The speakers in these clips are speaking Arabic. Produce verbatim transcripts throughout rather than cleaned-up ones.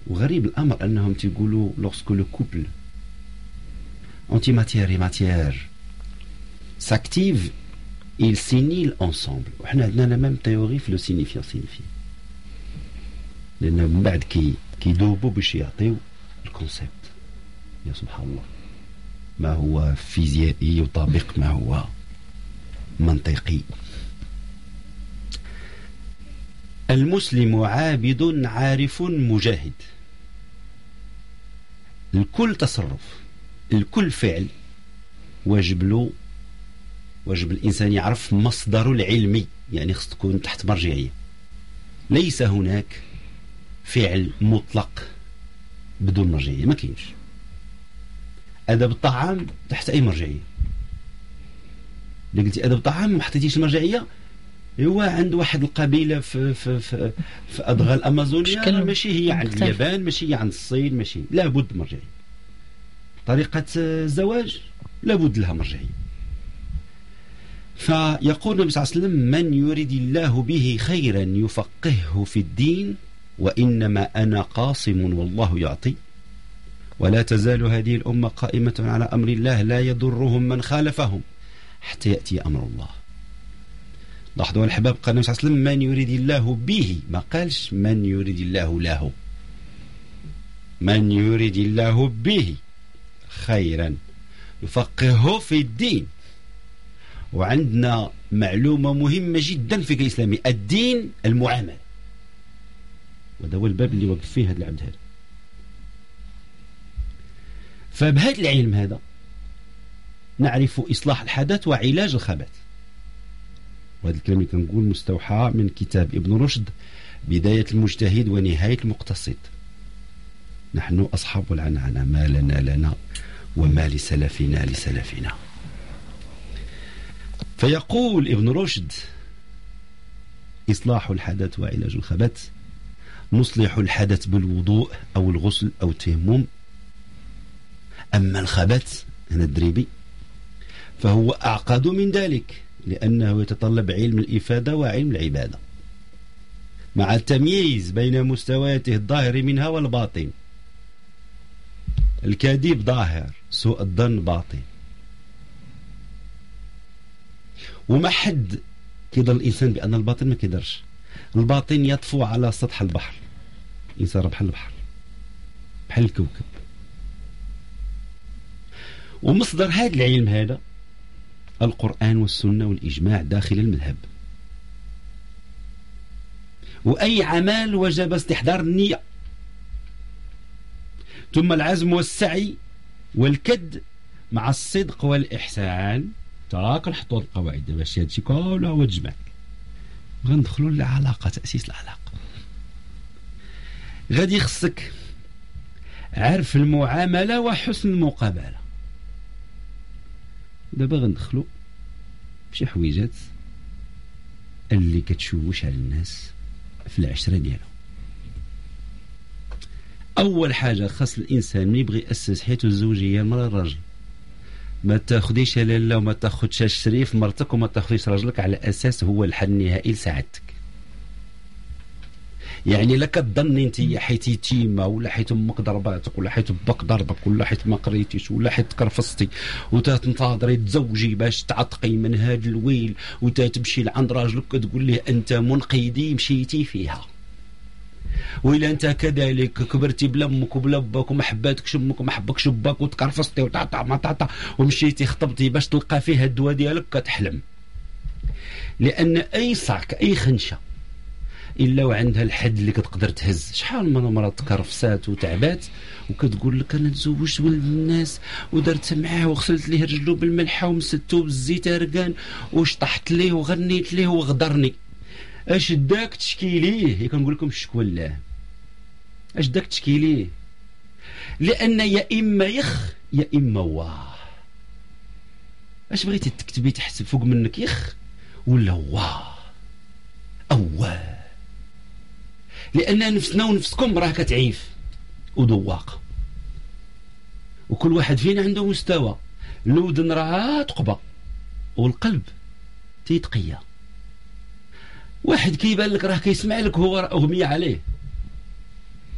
وغريب الامر انهم تيقولوا lorsque le couple antimatière et matière s'active ils signent ensemble. وحنا عندنا لا ميم تيوري في لو سينيفيون سينيفي، لان من بعد كي كيدوبوا باش يعطيو الكونسيبت. يا سبحان الله، ما هو فيزيائي يطابق ما هو منطقي. المسلم عابد عارف مجاهد. الكل تصرف، الكل فعل واجب له، واجب الإنسان يعرف مصدره العلمي، يعني خص تكون تحت مرجعية. ليس هناك فعل مطلق بدون مرجعية، ما كاينش. أدب الطعام تحت أي مرجعية. اللي قلتي أدب الطعام ما حطيتيش المرجعية، هو عند واحد القبيلة في في في, في أدغال الأمازونيا، ماشي هي عند مختلف. اليابان، ماشي هي عند الصين، ماشي، لابد مرجعية. طريقة الزواج لابد لها مرجعية. فيقول النبي صلى الله عليه وسلم: من يريد الله به خيرا يفقهه في الدين وإنما أنا قاصم والله يعطي ولا تزال هذه الأمة قائمة على أمر الله لا يضرهم من خالفهم حتى يأتي أمر الله. لاحظوا الحباب، قال النبي صلى الله عليه وسلم: من يريد الله به، ما قالش من يريد الله له. من يريد الله به خيرا يفقهه في الدين. وعندنا معلومة مهمة جدا في الإسلامي: الدين المعاملة. وهذا هو الباب اللي وقف فيه هذا العبد هذا. فبهذا العلم هذا نعرف إصلاح الحدث وعلاج الخبث. وهذا الكلام اللي كنقول مستوحى من كتاب ابن رشد بداية المجتهد ونهاية المقتصد. نحن أصحاب العنعنة، ما لنا لنا وما لسلفنا لسلفنا. فيقول ابن رشد: إصلاح الحدث وعلاج الخبث. نصلح الحدث بالوضوء أو الغسل أو التيمم. أما الخبث هنا الدريبي فهو أعقد من ذلك، لأنه يتطلب علم الإفادة وعلم العبادة مع التمييز بين مستوياته الظاهر منها والباطن. الكذب ظاهر، سوء الظن باطن. وما حد كيظن الإنسان بأن الباطن ما كيدرش. الباطن يطفو على سطح البحر، الإنسان بحال البحر، بحال الكوكب. ومصدر هذا العلم هذا القرآن والسنة والإجماع داخل المذهب. وأي عمل وجب استحضار النية، ثم العزم والسعي والكد مع الصدق والإحسان. تراك نحطوا القواعد باش هادشي كله هو تجمع. غندخلوا للعلاقة، تأسيس العلاقة. غادي خصك عرف المعاملة وحسن المقابلة. دابا غندخلوا بشي حويجات اللي كتشوش على الناس في العشرة ديالو. أول حاجة خاص الإنسان من يبغي يأسس حياته الزوجية، المرأة الراجل، ما تاخديش لاله وما تاخدش الشريف مرتك وما تاخديش راجلك على أساس هو الحل النهائي لسعادتك. يعني لا كتظني انت حيت يتيمه ولا حيت امك ضرباتك ولا حيت باك ضربك ولا حيت ما قريتيش ولا حيت تكرفصتي وتنتظري تزوجي باش تعتقي من هذا الويل وتمشي لعند راجلك كتقول له انت منقذي مشيتي فيها. وإلا أنت كذلك كبرتي بلا أمك وبلا باك وما حباتكش أمك وما حبكش باك وتكرفصتي وتعطع ما تعطع ومشيتي خطبتي باش تلقى فيها الدواء ديالك كتحلم. لأن أي صعك أي خنشة إلا وعندها الحد اللي كتقدر تهز. شحال من مرة تكرفسات وتعبات وكتقول لك أنا تزوجت ولد الناس ودرت معاه وغسلت ليه رجلو بالملحة ومسدتو بالزيت أرقان وشطحت ليه وغنيت ليه وغدرني. اش داك تشكي ليه؟ كنقول لكم الشكوى لله. اش داك تشكي ليه؟ لأن يا إما يخ يا إما واه. اش بغيتي تكتبي تحت فوق منك يخ ولا واه أو واه؟ لأن نفسنا ونفسكم راه كتعيف وذواقة، وكل واحد فينا عنده مستوى. الودن راه تقبى والقلب تيتقيا. واحد كيبان لك راه كيسمع لك هو أغمية عليه،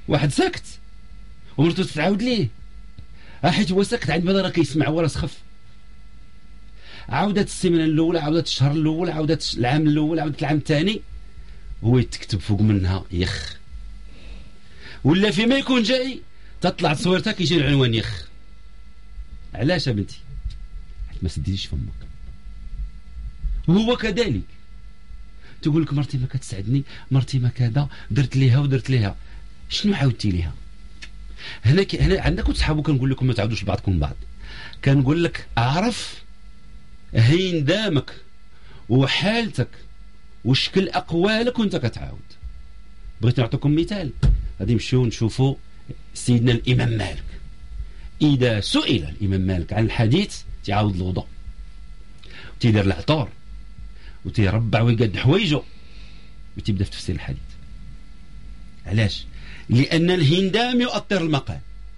واحد ساكت ومرته تتعاود ليه حيت هو ساكت عند بدا راه كيسمع هو راه سخف. عاودت السيمانه الاولى، عاودت الشهر الاول، عاودت العام الاول، عاودت العام الثاني، هو يتكتب فوق منها يخ. ولا فيما يكون جاي تطلع تصويرتها كيجي العنوان يخ. علاش بنتي؟ حيت ما سديتيش فمك. وهو كذلك تقول لك مرتي ما كتسعدني، مرتي ما كذا، درت ليها ودرت ليها. شنو عاودتي ليها؟ هنا ك... هنا عندكم صحابو كنقول لكم ما تعاودوش لبعضكم بعض. كنقول لك اعرف هيندامك وحالتك وشكل اقوالك وانت كتعاود. بغيت نعطيكم مثال، غادي نمشيو نشوفوا سيدنا الامام مالك. اذا سئل الامام مالك عن الحديث تعاود الوضوء وتيدير العطور وتيربع ويقد حوايجه وتبدا في تفسير الحديث. علاش؟ لان الهندام يؤطر المقام.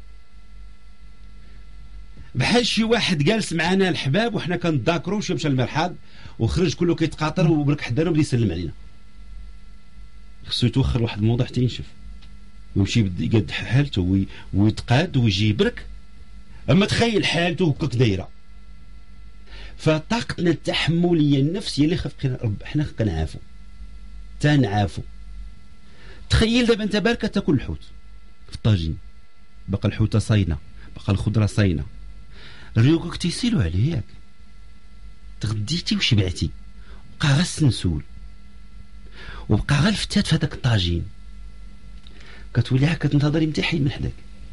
بحال شي واحد جالس معنا الحباب وحنا كنذاكروا شي مشى للمرحاض وخرج كله كيتقاطر وبرك حدانا وبدا يسلم علينا. خصو يتوخر واحد الموضوع حتى ينشف ويمشي يقد حالته ويتقاد ويجي برك. اما تخيل حالته هكاك دايره. فطاقتنا التحمليه النفسيه اللي خفقنا حنا كنعافوا تنعافوا. تخيل دابا انت بارك تاكل الحوت في الطاجين، بقى الحوته صاينه، بقى الخضره صاينه، ريوقك تيسيلوا عليه ياك، تغديتي وشبعتي، بقى غير السنسول وبقى غير الفتات في هذاك الطاجين، كتولي هكا تنتظري متى يحيد من حداك.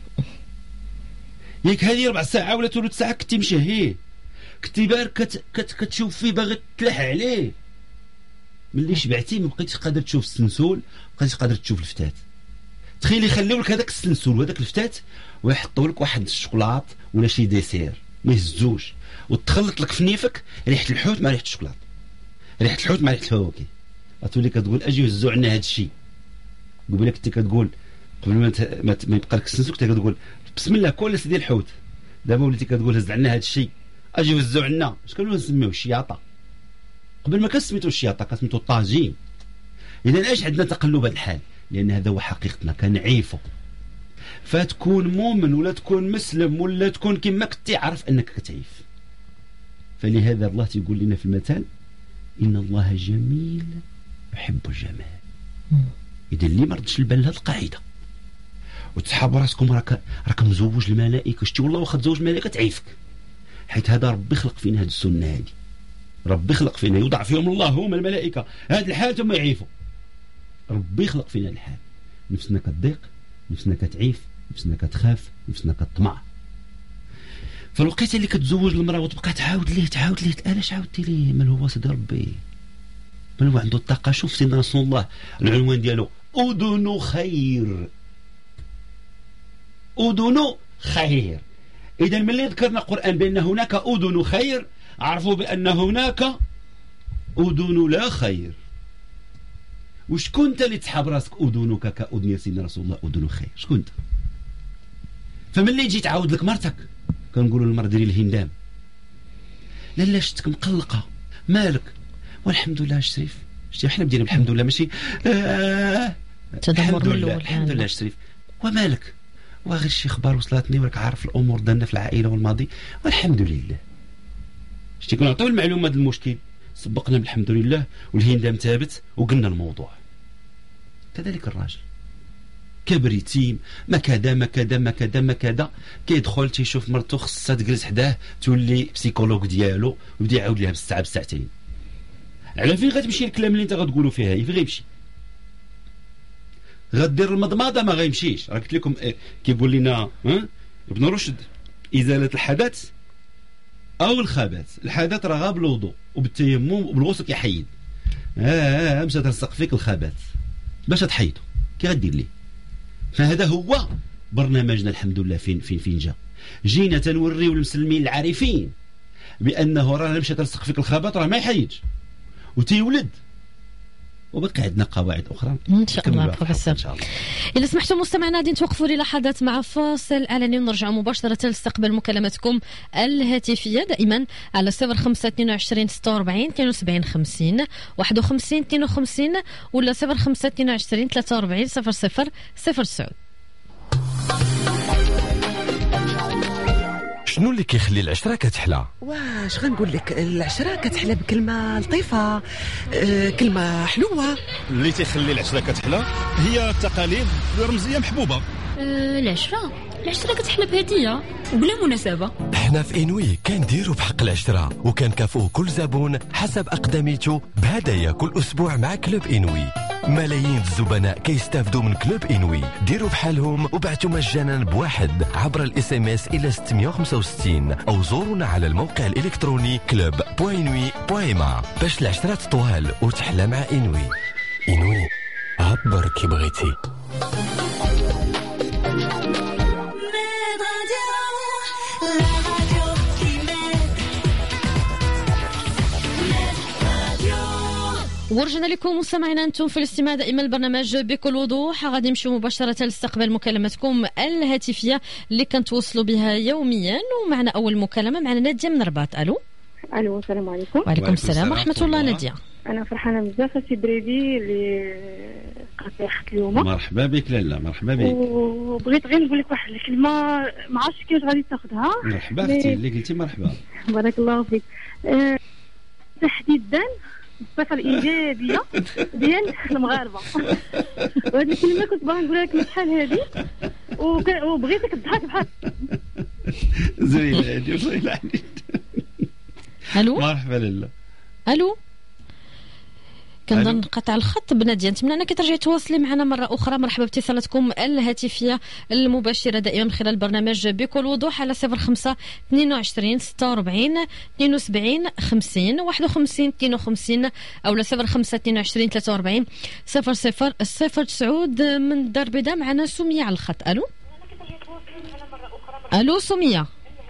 ياك هذه ربع ساعه ولا ثلث ساعه كنتي مشهيه، كنتي بارك كت كت كتشوف فيه باغي تلح عليه. ملي شبعتي ما بقيتيش قادر تشوف السنسول، ما بقيتيش قادر تشوف الفتات. تخيل يخليو لك هذاك السنسول وهذاك الفتات ويحطوا لك واحد الشوكولات ولا شي ديسير ما يهزوش، وتخلط لك في نيفك ريحه الحوت مع ريحه الشوكولات، ريحه الحوت مع ريحه الفواكه. غتولي كتقول اجي وزعوا عنا هذا الشيء. قبيله كنت كتقول قبل ما ما, ما يبقى لك السنسول كنت كتقول بسم الله كل سيدي الحوت. دابا وليتي كتقول هز عنا هذا الشيء، اجي وزعوا عنا. اش كانوا نسميوه؟ الشياطه. قبل ما كسميتو الشياطه كسميتو الطاجين. اذا اش عندنا تقلب هذا الحال؟ لان هذا هو حقيقتنا، كنعيفو. فتكون مؤمن ولا تكون مسلم ولا تكون كما كنتي عارف انك كتعيف. فلهذا الله تيقول لنا في المثل ان الله جميل يحب الجمال. اذا اللي ما ردش البال لهذه القاعده وتسحبوا راسكم راك راك مزوج الملائكه، شتي والله واخا تزوج الملائكه تعيفك، حيت هذا ربي خلق فينا هذه السنه هذه. ربي خلق فينا يوضع فيهم الله هم الملائكه هذه الحال ثم يعيفوا. ربي خلق فينا الحال، نفسنا كتضيق، نفسنا كتعيف، نفسنا كتخاف، نفسنا كتطمع. فالوقيته اللي كتزوج المراه وتبقى تعاود ليه تعاود ليه علاش عاودتي ليه؟ من هو سيدي ربي، من هو عنده الطاقه. شوف سيدنا رسول الله العنوان ديالو اذن خير، اذن خير. اذا ملي ذكرنا القران بان هناك اذن خير، عرفوا بان هناك اذن لا خير. وشكون انت اللي تسحب راسك اذنك كاذن سيدنا رسول الله اذن خير؟ شكون انت؟ فملي تجي تعاود لك مرتك كنقولوا للمراه ديري الهندام، لا لا شتك مقلقه مالك؟ والحمد لله شريف، شتي حنا بدينا بالحمد لله ماشي آه تدمر من الاول. الحمد لله شريف ومالك؟ وغير شي اخبار وصلتني وراك عارف الامور دارنا في العائله والماضي والحمد لله. شتي كنعطيو المعلومه ديال المشكل، سبقنا بالحمد لله والهندام ثابت وقلنا الموضوع. كذلك الراجل كبر يتيم ما كذا ما كذا ما كذا ما كذا، كيدخل تيشوف مرته خصها تجلس حداه تولي بسيكولوج ديالو ويبدا يعاود لها بالساعه بساعتين. على فين غتمشي الكلام اللي انت غتقولوا فيها؟ فين غيمشي؟ غدير المضمضه ما غيمشيش. راه قلت لكم إيه كيقول لنا ها ابن رشد ازاله الحدث او الخبث. الحدث راه غير بالوضوء وبالتيمم وبالغسل كيحيد. اه اه مشى تلصق فيك الخبث باش تحيدو كي غدير ليه. فهذا هو برنامجنا الحمد لله. فين فين فين جا جينا تنوريو المسلمين العارفين بانه راه مشى تلصق فيك الخبث راه ما يحيدش وتيولد. وبقى عندنا قواعد اخرى ان شاء الله بروفيسور. اذا سمحتوا مستمعينا غادي نتوقفوا للحظات مع فاصل اعلاني ونرجعوا مباشره لاستقبال مكالماتكم الهاتفيه دائما على صفر خمسة اثنين وعشرين ستة وأربعين اثنين وسبعين خمسين واحد وخمسين اثنين وخمسين ولا صفر خمسة اثنين وعشرين ثلاثة وأربعين صفر صفر صفر تسعود. شنو اللي كيخلي العشرة كتحلى؟ واش غنقول لك، العشرة كتحلى بكلمة لطيفة، أه كلمة حلوة. اللي تيخلي العشرة كتحلى هي التقاليد الرمزية محبوبة. أه العشرة العشرة كتحلى بهدية وبلا مناسبة. حنا في إنوي كنديرو بحق العشرة وكنكافئو كل زبون حسب أقدميته بهدايا كل أسبوع مع كلوب إنوي. ملايين الزبناء كيستافدوا من كلوب إنوي. ديروا بحالهم وبعتوا مجانا بواحد عبر الاس ام اس الى ستمية وخمسة وستين او زورونا على الموقع الالكتروني كلوب بوين انوي بوين ما باش العشرة طوال وتحلى مع إنوي. إنوي عبر كي بغيتي. ورجعنا لكم مستمعينا، انتم في الاستماع دائما البرنامج بكل وضوح. غادي نمشيو مباشره لاستقبال مكالمتكم الهاتفيه اللي كنتوصلوا بها يوميا. ومعنا اول مكالمه، معنا ناديه من الرباط. الو الو السلام عليكم. وعليكم السلام ورحمه الله. ناديه، انا فرحانه بزاف سي بريدي اللي قاطعت اليوم. مرحبا بك لاله، مرحبا بك. وبغيت غير نقول لك واحد الكلمه، ما عرفتش كيفاش غادي تاخذها. مرحبا اختي اللي قلتي مرحبا. بارك الله فيك. أه تحديدا الصفه الايجابيه ديال المغاربه. وهذه الكلمه كنت باغا نقولها لك من شحال هذه، وبغيتك تضحك بحال زوينه هذه زوينه عليك. الو مرحبا لاله. الو كنظن قطع الخط بناديه. نتمنى انك ترجعي تواصلي معنا مره اخرى. مرحبا باتصالاتكم الهاتفيه المباشره دائما من خلال برنامج بكل وضوح على صفر خمسة اثنين وعشرين ستة وأربعين اثنين وسبعين خمسين واحد وخمسين اثنين وخمسين او صفر خمسة اثنين وعشرين ثلاثة وأربعين صفر صفر صفر. سعود من الدار البيضاء معنا سميه على الخط. الو الو سميه.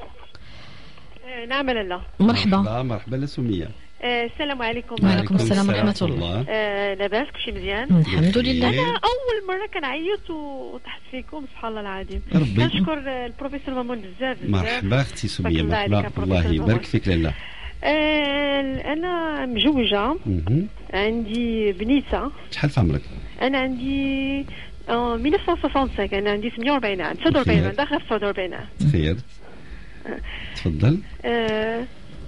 نعم لاله. مرحبا مرحبا لسميه. السلام عليكم. وعليكم السلام ورحمة الله. آه لاباس كلشي مزيان الحمد لله. أنا أول مرة كنعيط وتحت فيكم سبحان الله العظيم. كنشكر البروفيسور مامون بزاف بزاف. مرحبا أختي سمية، مرحبا الله يبارك فيك لاله. آه أنا مجوجة، عندي بنيتة. شحال في عمرك؟ أنا عندي ألف وتسعمية وخمسة وستين، أنا عندي ثمانية وأربعين عام، تسعة وأربعين عام، داخلة في تسعة وأربعين عام. خير تفضل. آه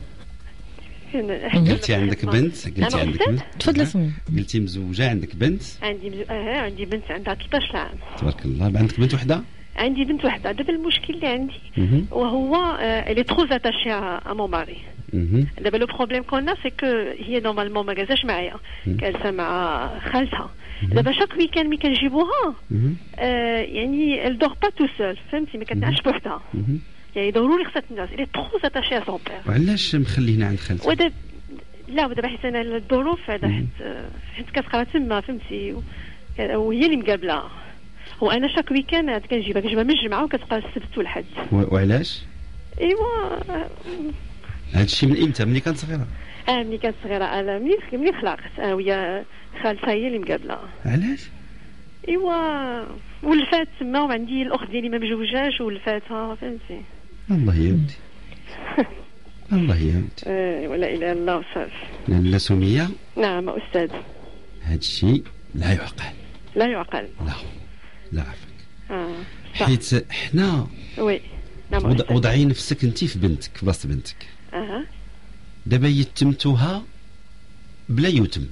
قلتي عندك بنت؟ قلتي عندك بنت؟ تفضل سمية. قلتي مزوجة عندك بنت؟ عندي مزو... اه عندي بنت عندها ثلاثة عشر عام. تبارك الله. عندك بنت وحدة؟ عندي بنت وحدة. دابا المشكل اللي عندي وهو اللي ترو اتاشي ا مون ماري. دابا لو بروبليم كنا سي كو هي نورمالمون ما جازاش معايا، جالسه مع خالتها. دابا شاك ويكاند ملي كنجيبوها آه يعني ال دور با تو سول، فهمتي، ما كتنعش بوحدها. يعني ضروري خصها تنعس، اللي ترو اتاشي ا سون بير. وعلاش مخلينا عند خالتها؟ ودابا لا ودابا حيت انا الظروف هذا حيت حيت كتقرا تما، فهمتي، وهي اللي مقابله. وانا شاك ويكاند كنجيبها كنجيبها من الجمعه وكتبقى السبت والحد. وعلاش؟ ايوا هذا الشيء من امتى؟ ملي كانت صغيره؟ اه ملي كانت صغيره. انا ملي ملي خلقت اه وهي خالتها هي اللي مقابله. علاش؟ ايوا ولفات تما، وعندي الاخت ديالي ما مجوجاش ولفاتها، فهمتي. الله يا ودي الله يا ودي. اه ولا اله الا الله وصافي. لاله سميه. نعم استاذ. هذا الشيء لا يعقل. لا يعقل. لا لا عفاك. اه حيت حنا وي نعم وض... وضعي نفسك انت في بنتك، في بلاصه بنتك. اها دابا يتمتوها بلا يتم،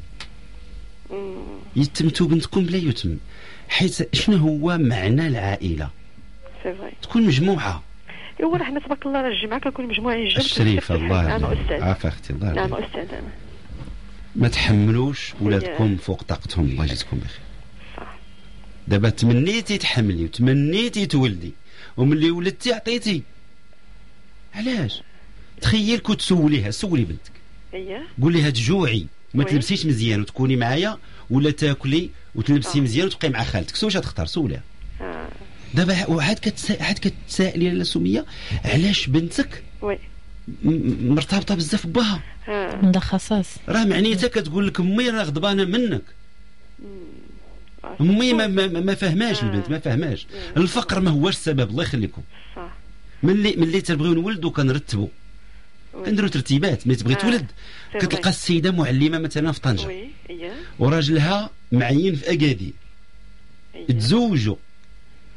يتمتوا بنتكم بلا يتم. حيت شنو هو معنى العائله؟ سي فري تكون مجموعه. ايوا راه حنا تبارك الله راه الجمعه كنكون مجموعين جدا. الشريف الله نعم استاذ. عافا اختي الله نعم استاذ. انا ما تحملوش ولادكم فوق طاقتهم، الله يجزيكم بخير. صح. دابا تمنيتي تحملي وتمنيتي تولدي، وملي ولدتي عطيتي. علاش؟ تخيل كنت تسوليها، سولي بنتك اييه قول لها تجوعي وما تلبسيش مزيان وتكوني معايا، ولا تاكلي وتلبسي مزيان وتبقي مع خالتك، سواش تختار؟ سوليها. آه. دابا وعاد كتسا... عاد كتسائلي لاله سميه علاش بنتك وي م... مرتبطه بزاف بها. اه من خصاص راه معنيتها كتقول لك امي راه غضبانه منك. امي ما ما, ما فهماش. آه. البنت ما فهماش. آه. الفقر ما هوش السبب، الله يخليكم. صح. ملي ملي تبغيو نولدوا كنرتبوا، كنديروا ترتيبات. ملي تبغي تولد آه. كتلقى السيده معلمه مثلا في طنجه، وي اييه، وراجلها معين في اكادير، تزوجوا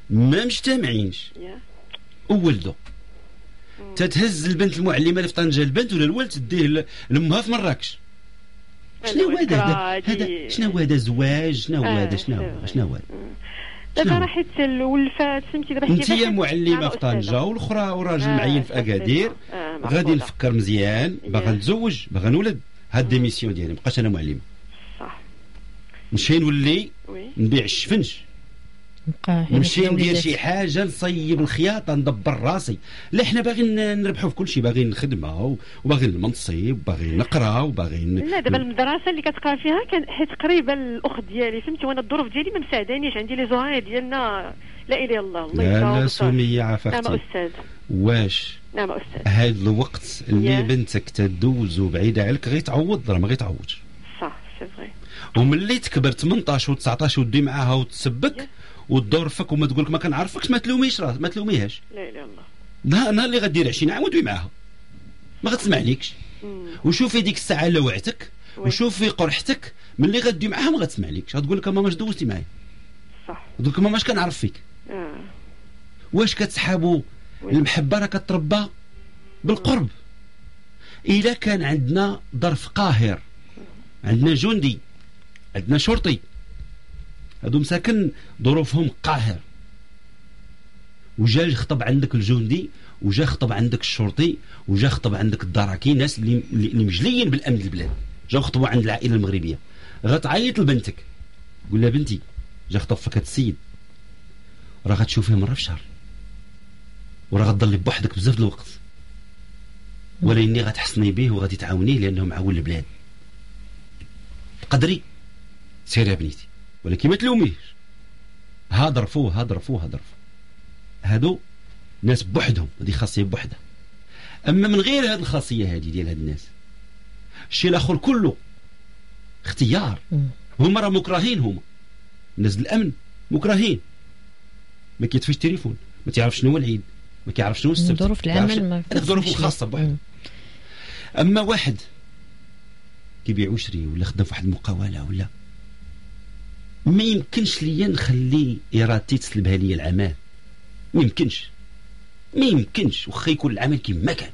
ما مجتمعينش وولدوا. تتهز البنت المعلمه اللي في طنجه البنت ولا الولد تديه لامها في مراكش. شنو هذا هذا شنو هذا زواج؟ شنو هذا شنو شنو هذا دابا راه حيت الولفات فهمتي دابا انت يا معلمه في طنجه والاخرى وراجل معين في اكادير. غادي نفكر مزيان، باغا نتزوج باغا نولد. هاد ديميسيون ديالي مابقاش انا معلمه صح. نمشي نولي نبيع الشفنش، نمشي ندير شي حاجه نصيب الخياطه ندبر راسي. لا حنا باغيين نربحوا في كل شيء، باغيين الخدمه وباغيين المنصب وباغيين نقرا وباغيين. لا دابا المدرسه اللي كتقرا فيها كان حيت قريبه الاخت ديالي فهمتي، وانا الظروف ديالي ما مساعدانيش. عندي لي زهاي ديالنا لا اله الا الله. الله لا لا سميه عافاكي. نعم استاذ. واش نعم استاذ هذا الوقت اللي بنتك تدوزو بعيده عليك غيتعوض راه ما غيتعوضش. صح سي فري. وملي تكبر ثمنطاش وتسعطاش ودي معاها وتسبك والدور فك وما تقولك ما كنعرفكش، ما تلوميش راه ما تلوميهاش. لا اله الا الله. نهار اللي غدير عشرين عام ودوي معاها ما غتسمع ليكش. وشوفي ديك الساعه لوعتك وشوفي قرحتك. ملي غدوي معاها ما غتسمع ليكش، غتقول لك ماما اش دوزتي معايا. صح. تقول لك ماما اش كنعرف فيك. آه. واش كتسحابوا المحبه راه كتربى بالقرب. الا كان عندنا ظرف قاهر، عندنا جندي، عندنا شرطي، هادو مساكن ظروفهم قاهر، وجا يخطب عندك الجندي وجا يخطب عندك الشرطي وجا يخطب عندك الدراكي، ناس اللي اللي مجليين بالامن البلاد، جاو خطبوا عند العائله المغربيه. غتعيط لبنتك قول لها بنتي جا خطب فيك هاد السيد، راه غتشوفيه مره في الشهر وراه غتضلي بوحدك بزاف د الوقت، ولكني غتحسني به وغادي تعاونيه لانه معول البلاد. قدري سير يا بنيتي، ولكن ما تلوميش. هادر فوه هادر فوه هادر فوه. هادو ناس بوحدهم، هذه خاصيه بوحدها. اما من غير هذه الخاصيه هذه ديال هاد الناس، الشيء الاخر كله اختيار. هما راه مكرهين، هما الناس الامن مكرهين. ما كيطفيش التليفون، ما تعرف شنو هو العيد، ما كيعرف شنو السبت، ظروف العمل ما ظروف الخاصه بوحدها. اما واحد كيبيع ويشري ولا خدام في واحد المقاوله ولا، ما يمكنش ليا نخلي ارادتي تسلبها ليا العمل. ما يمكنش ما يمكنش واخا يكون العمل كما كان،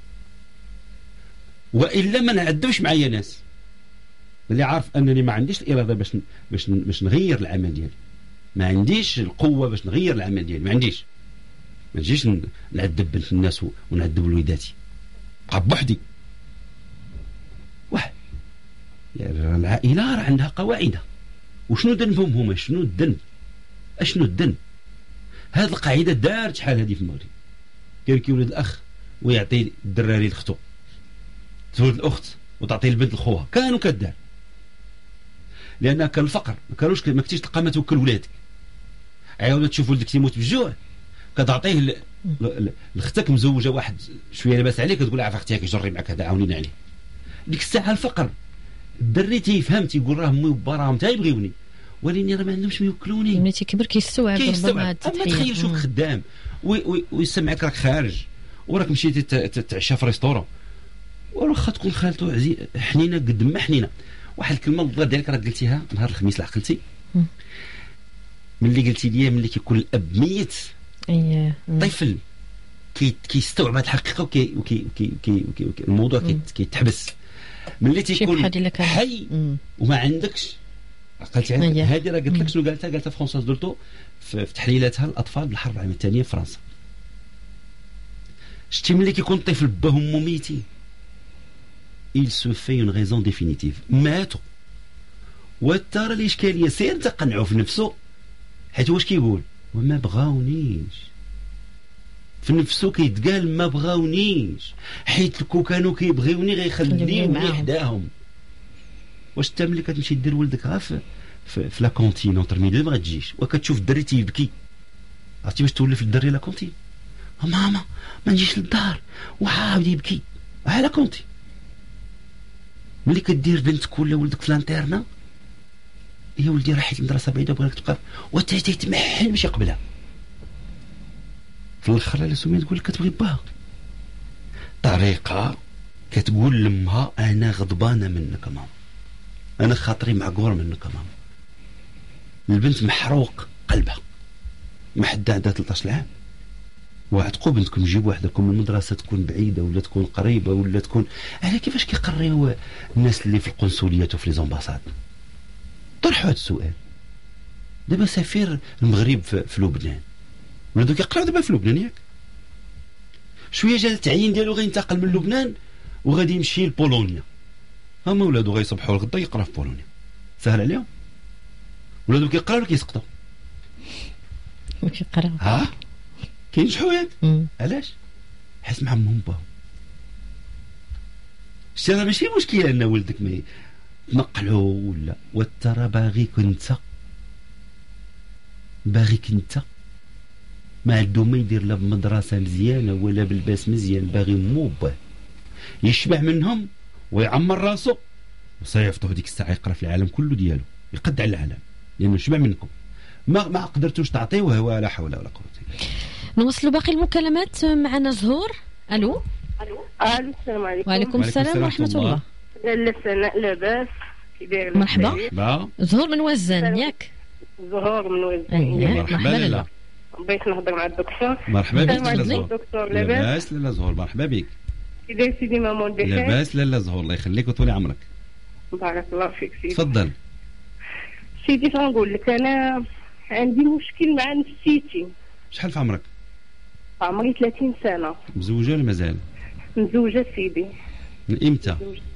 والا ما نعذبش معايا ناس اللي عارف انني ما عنديش الاراده باش باش باش نغير العمل ديالي، ما عنديش القوه باش نغير العمل ديالي، ما عنديش. ما نجيش نعذب بنت الناس ونعذب وليداتي، بقى بوحدي. واحد يعني العائله راه عندها قواعدها. وشنو ذنبهم هما؟ شنو الذنب؟ اشنو الذنب؟ هذه القاعده دارت شحال هذه في المغرب. كان كيولد الاخ ويعطي الدراري لختو، تولد الاخت وتعطي البنت لخوها، كانوا كدار. لان كان الفقر، ما كانوش ما كنتيش تلقى ما توكل ولادك. عاود تشوف ولدك تيموت بالجوع كتعطيه لختك مزوجه واحد شويه لاباس عليه، كتقول لها عافاك اختي جري معك هذا عاونينا عليه. ديك الساعه الفقر الدري تيفهم تيقول راه امي وبا راهم تيبغيوني، ولكن راه ما عندهمش ما يوكلوني. ملي تيكبر كيستوعب ربما هاد التضحيه. اما تخيل شوف خدام ويسمعك راك خارج وراك مشيتي تتعشى في ريستورون، واخا تكون خالته عزيز حنينه قد ما حنينه. واحد الكلمه الله ديالك راه قلتيها نهار الخميس اللي عقلتي، ملي قلتي لي ملي كيكون الاب ميت اييه طفل كيستوعب هذه الحقيقه وكي وكي وكي وكي الموضوع كيتحبس. ملي تيكون حي وما عندكش عقلتي هذه راه قلت لك شنو قالتها قالتها فرونسواز دولتو في تحليلاتها الاطفال بالحرب العالميه الثانيه في فرنسا. شتي ملي كيكون الطفل باه وامو ميتين il se fait une raison définitive. ماتوا. وترى الاشكاليه سير تقنعوا في نفسه، حيت واش كيقول؟ وما بغاونيش. في نفسه كيتقال ما بغاونيش، حيت لو كانوا كيبغيوني غيخليوني حداهم. واش انت ملي كتمشي دير ولدك غا في في, في لا كونتين اونتر ميدي ما غتجيش وكتشوف الدري تيبكي، عرفتي باش تولف الدري لا كونتين؟ ماما ما نجيش للدار وعاود يبكي على كونتين. ملي كدير بنتك ولا ولدك في لانتيرنا، يا ولدي راحت المدرسه بعيده بغاك تبقى وتا تيتمحل باش يقبلها، في الاخر لا سميه تقول لك كتبغي باها طريقه كتقول لامها انا غضبانه منك ماما، انا خاطري معقور منك ماما. البنت محروق قلبها ما حد عندها ثلاثة عشر عام، وعتقوا بنتكم جيبوا وحدكم من المدرسه تكون بعيده ولا تكون قريبه ولا تكون على كيفاش كيقريو الناس اللي في القنصليات وفي لي زامباساد. طرحوا هذا السؤال. دابا سفير المغرب في, في لبنان ولادو كيقراو دابا في لبنان ياك، شويه جا التعيين ديالو غينتقل من لبنان وغادي يمشي لبولونيا، هما ولادو غيصبحوا الغدا يقرا في بولونيا، سهل عليهم. ولادو كيقراو ولا كيسقطوا؟ كيقراو. ها كينجحوا ياك. علاش؟ حيت مع امهم باهم. شتي راه ماشي مشكله ان ولدك ما تنقلوا ولا، وترى باغيك انت باغيك انت ما عنده ما يدير لا بمدرسه مزيانه ولا بالباس مزيان، باغي مو باه يشبع منهم ويعمر راسو وصيفطو هذيك الساعه يقرا في العالم كله ديالو، يقد على العالم لانه شبع منكم. ما ما قدرتوش تعطيوه، ولا حول ولا قوه الا بالله. نوصلوا باقي المكالمات. معنا زهور. الو الو السلام عليكم. وعليكم السلام ورحمه الله. لاله سناء لاباس كيداير؟ مرحبا. زهور من وزان ياك؟ زهور من وزان. مرحبا لاله. بغيت نهضر مع الدكتور. مرحبا بك لاله زهور. الدكتور لاباس لاله زهور. مرحبا بك. كي داير سيدي مامون بخير؟ لاباس لاله زهور، الله يخليك وطولي عمرك. بارك الله فيك سيدي. تفضل سيدي. شنقول لك، انا عندي مشكل مع نفسيتي. شحال في عمرك؟ عمري ثلاثين سنه. مزوجه ولا مازال؟ مزوجه سيدي. من امتى؟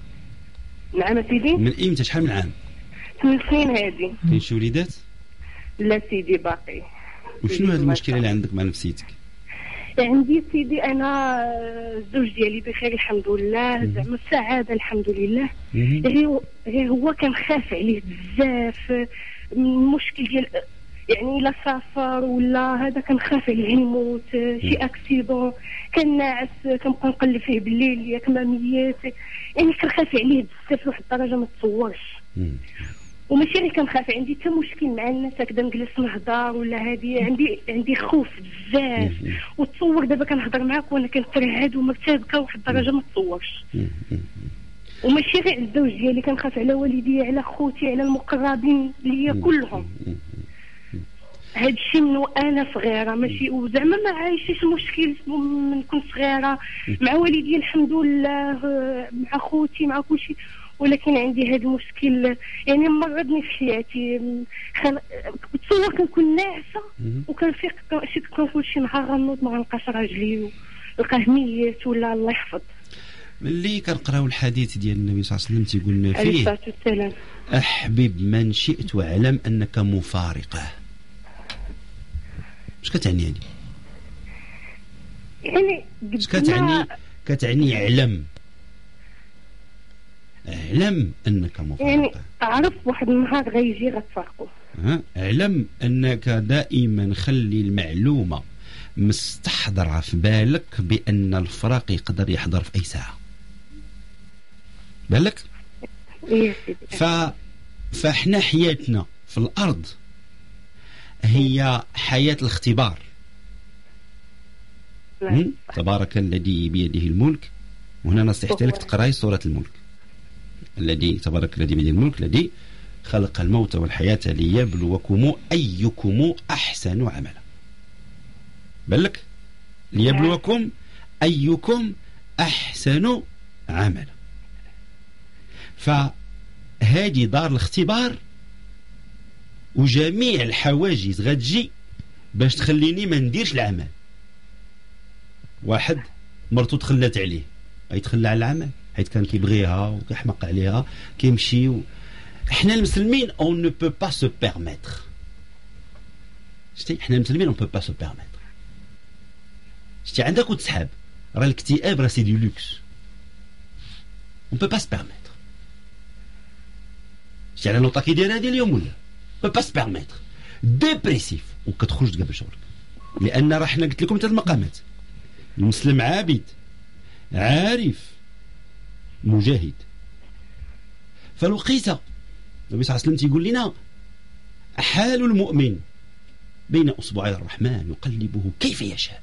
نعم سيدي. من امتى؟ شحال من عام؟ ثمان سنين هذه. كاين شي وليدات؟ لا سيدي باقي. وشنو هاد المشكله اللي عندك مع نفسيتك؟ عندي سيدي انا الزوج ديالي بخير الحمد لله، زعما السعاده الحمد لله. غير غير هو كنخاف عليه بزاف من المشكل ديال يعني لا سافر ولا هذا، كنخاف عليه يموت شي اكسيدون، كنعس كنبقى نقلب فيه بالليل ياك ما ميات، يعني كنخاف عليه بزاف لواحد الدرجه ما تصورش. وماشي غير كنخاف، عندي حتى مشكل مع الناس هكذا نجلس نهضر ولا هادي، عندي عندي خوف بزاف. وتصور دابا كنهضر معاك وانا كنترعد ومرتبكه واحد الدرجه ما تصورش. وماشي غير على الزوج ديالي، كنخاف على والدي، على خوتي، على المقربين ليا كلهم. هاد الشيء من وانا صغيره، ماشي وزعما ما عايشيش مشكل من كنت صغيره مع والدي الحمد لله، مع خوتي مع كل شيء، ولكن عندي هذا المشكل يعني مرضني في حياتي. خل... تصور كنكون ناعسه وكنفيق شي كنقول شي نهار غنوض ما غنلقاش راجلي ولقاه ميت ولا الله يحفظ. ملي كنقراو الحديث ديال النبي صلى الله عليه وسلم تيقول لنا فيه عليه الصلاه والسلام احبب من شئت واعلم انك مفارقه. اش كتعني يعني؟ يعني اش كتعني؟ كتعني علم اعلم انك مفارقه، يعني اعرف واحد النهار غيجي غتفارقوا. ها اعلم انك دائما خلي المعلومه مستحضره في بالك بان الفراق يقدر يحضر في اي ساعه. بالك؟ ف فاحنا حياتنا في الارض هي حياه الاختبار. تبارك الذي بيده الملك، وهنا نصيحتي لك تقراي سوره الملك. الذي تبارك الذي بيده الملك الذي خلق الموت والحياه ليبلوكم ايكم احسن عملا. بالك؟ ليبلوكم ايكم احسن عملا. فهذه دار الاختبار، وجميع الحواجز غتجي باش تخليني ما نديرش العمل. واحد مرتو تخلات عليه غيتخلى على العمل حيت كان كيبغيها وكيحمق عليها كيمشي و... احنا المسلمين اون نو بو با سو بيرميتر. شتي احنا المسلمين اون بو با سو بيرميتر. شتي عندك وتسحاب، راه الاكتئاب راه سي دي لوكس، اون بو با سو بيرميتر. شتي على نوطا كي داير هذه اليوم ولا بو با سو بيرميتر. ديبريسيف وكتخرج قبل شغلك، لان راه حنا قلت لكم ثلاث المقامات: المسلم عابد، عارف، مجاهد. فالوقيته النبي صلى الله عليه وسلم تيقول لنا حال المؤمن بين اصبعي الرحمن يقلبه كيف يشاء.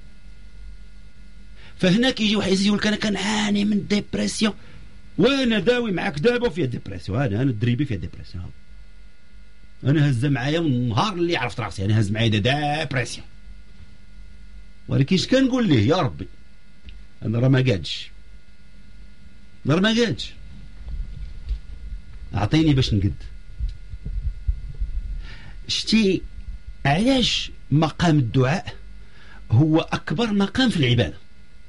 فهنا كيجي واحد يقول لك انا كنعاني من ديبرسيون، وانا داوي معاك دابا فيها ديبرسيون، انا انا الدريبي فيها ديبرسيون. انا هز معايا من النهار اللي عرفت راسي، انا هز معايا ديبرسيون. ولكن اش كنقول ليه؟ يا ربي انا راه ما قادش، راه ما قادش، اعطيني باش نقد. شتي علاش مقام الدعاء هو اكبر مقام في العباده؟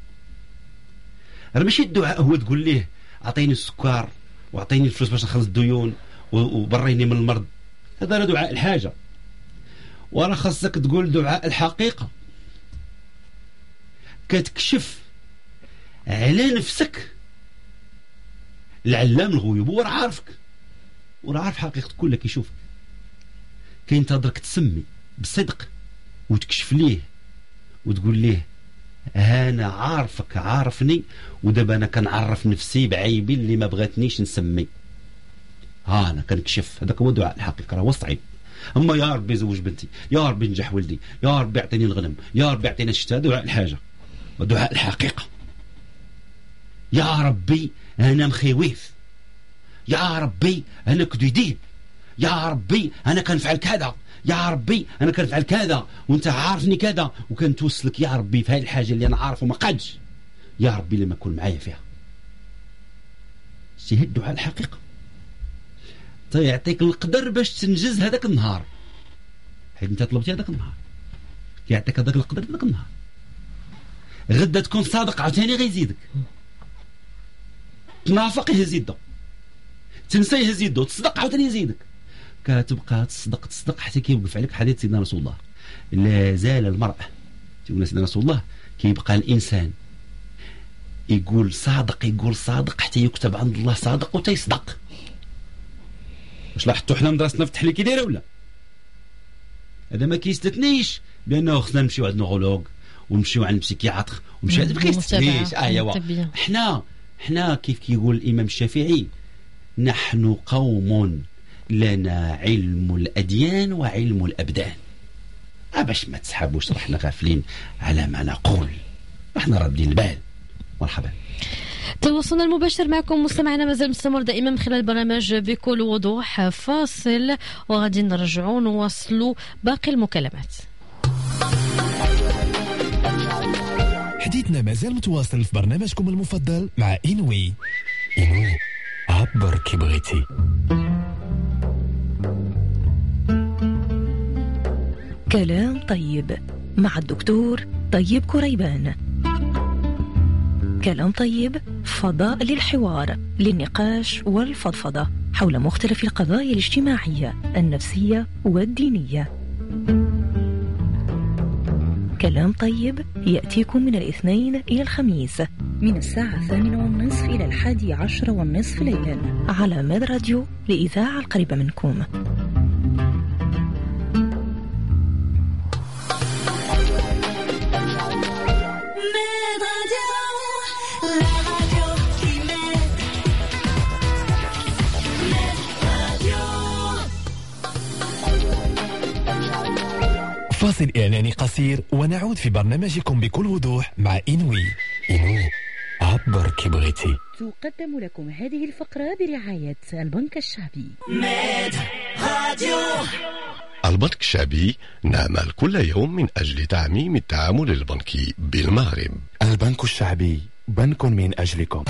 راه ماشي الدعاء هو تقول ليه اعطيني السكر واعطيني الفلوس باش نخلص الديون وبريني من المرض، هذا راه دعاء الحاجه. وراه خاصك تقول دعاء الحقيقه، كتكشف على نفسك. العلام الغيوب هو راه عارفك وراه عارف حقيقتك كلها، كيشوفك، كينتظرك تسمي بصدق وتكشف ليه وتقول ليه انا عارفك عارفني، ودابا انا كنعرف نفسي بعيبي اللي ما بغاتنيش نسمي. ها انا كنكشف. هذاك هو دعاء الحقيقه، راه هو صعيب. اما يا ربي زوج بنتي، يا ربي نجح ولدي، يا ربي اعطيني الغنم، يا ربي اعطيني الشتاء، دعاء الحاجه ودعاء الحقيقه. يا ربي انا مخيويف، يا ربي انا كديديب، يا ربي انا كنفعل كذا، يا ربي انا كنفعل كذا وانت عارفني كذا، وكنتوسلك يا ربي في هذه الحاجه اللي انا عارف وما قادش، يا ربي لما تكون معايا فيها. شي هاد الدعاء الحقيقه تيعطيك القدر باش تنجز هذاك النهار، حيت انت طلبتي هذاك النهار، كيعطيك هذاك القدر هذاك النهار. غدا تكون صادق عاوتاني غيزيدك، تنافق يزيدو، تنسى يزيدو، تصدق عاوتاني يزيدك، كتبقى تصدق تصدق حتى كيوقف عليك حديث سيدنا رسول الله. لا زال المرء، تقول سيدنا رسول الله، كيبقى الانسان يقول صادق يقول صادق حتى يكتب عند الله صادق وتيصدق. واش لاحظتوا حنا مدرستنا في التحليل كي دايره ولا؟ هذا ما كيستثنيش بانه خصنا نمشيو عند نورولوج ونمشيو عند بسيكياتر ونمشيو عند، ما كيستثنيش. اه ايوا حنا حنا كيف كيقول الامام الشافعي، نحن قوم لنا علم الاديان وعلم الابدان. اه باش ما تسحبوش رحنا غافلين على ما نقول، رحنا رادين البال. مرحبا. تواصلنا المباشر معكم مستمعينا مازال مستمر دائما من خلال برنامج بكل وضوح. فاصل وغادي نرجعوا نواصلوا باقي المكالمات. حديثنا مازال متواصل في برنامجكم المفضل مع إنوي. إنوي عبر كي بغيتي. كلام طيب مع الدكتور طيب كريبان. كلام طيب فضاء للحوار، للنقاش والفضفضة حول مختلف القضايا الاجتماعية النفسية والدينية. كلام طيب يأتيكم من الاثنين إلى الخميس من الساعة الثامنة والنصف إلى الحادي عشر والنصف ليلا على ماد راديو لإذاعة القريبة منكم. فاصل إعلاني قصير ونعود في برنامجكم بكل وضوح مع إنوي. إنوي عبر كي بغيتي. تقدم لكم هذه الفقرة برعاية البنك الشعبي. ميد راديو. البنك الشعبي نعمل كل يوم من أجل تعميم التعامل البنكي بالمغرب. البنك الشعبي بنك من أجلكم.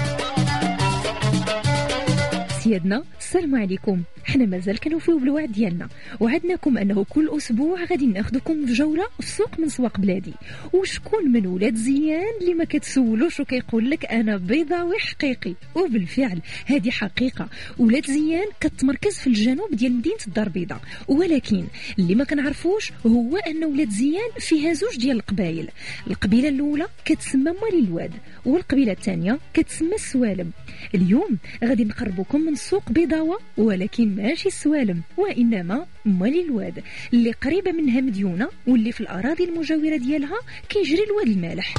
سيادنا السلام عليكم، حنا مازال كنوفيو بالوعد ديالنا، وعدناكم انه كل اسبوع غادي ناخذكم في جوله في سوق من سواق بلادي. وشكون من ولاد زيان اللي ما كتسولوش وكيقول لك انا بيضاوي حقيقي؟ وبالفعل هذه حقيقه، ولاد زيان كتمركز في الجنوب ديال مدينه الدار البيضاء، ولكن اللي ما كنعرفوش هو ان ولاد زيان فيها زوج ديال القبائل. القبيله الاولى كتسمى مالي الواد، والقبيله الثانيه كتسمى السوالم. اليوم غادي نقربكم من سوق بيضاوة، ولكن ماشي السوالم وإنما مالي الواد اللي قريبة منها مديونة، واللي في الأراضي المجاورة ديالها كيجري الواد المالح.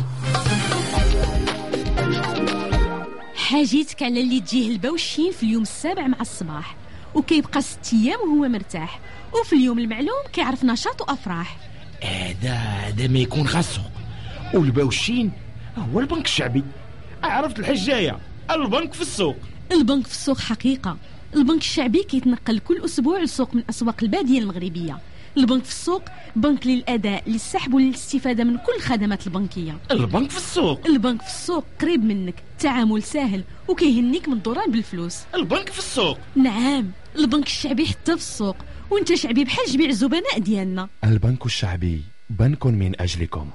حاجيتك على اللي تجيه البوشين في اليوم السابع مع الصباح، وكيبقى ست أيام وهو مرتاح، وفي اليوم المعلوم كيعرف نشاط وأفراح. هذا هذا ما يكون خاصو. والبوشين هو البنك الشعبي. عرفت الحجاية، البنك في السوق. البنك في السوق حقيقة، البنك الشعبي كيتنقل كل أسبوع لسوق من أسواق البادية المغربية. البنك في السوق بنك للأداء للسحب وللاستفادة من كل الخدمات البنكية. البنك في السوق البنك في السوق قريب منك، التعامل سهل وكيهنيك من الضرر بالفلوس. البنك في السوق نعم، البنك الشعبي حتى في السوق، وانت شعبي بحال جميع الزبناء ديالنا. البنك الشعبي بنك من أجلكم.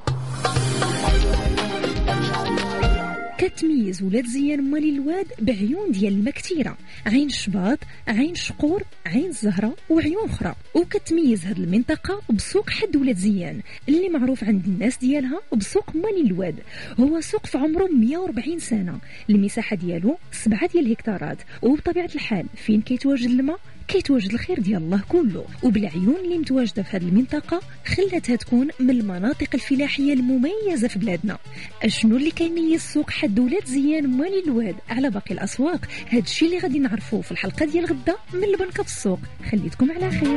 كتميز ولاد زيان مالي الواد بعيون ديال الماء كثيره، عين الشباط، عين الشقور، عين الزهره وعيون اخرى. وكتميز هذه المنطقه بسوق حد ولاد زيان اللي معروف عند الناس ديالها بسوق مالي الواد. هو سوق في عمره مية وأربعين سنه، المساحه ديالو سبعة ديال الهكتارات، وبطبيعه الحال فين كيتواجد الماء كيتواجد الخير ديال الله كله. وبالعيون اللي متواجده في هذه المنطقه خلاتها تكون من المناطق الفلاحيه المميزه في بلادنا. اشنو اللي كيميز سوق حد ولاد زيان مالي الواد على باقي الاسواق؟ هذا الشيء اللي غادي نعرفوه في الحلقه ديال غدا من البنكه في السوق. خليتكم على خير.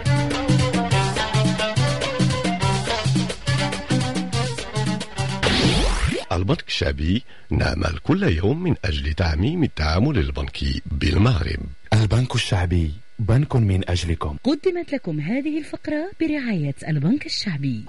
البنك الشعبي نعمل كل يوم من أجل تعميم التعامل البنكي بالمغرب. البنك الشعبي بنك من أجلكم. قدمت لكم هذه الفقرة برعاية البنك الشعبي.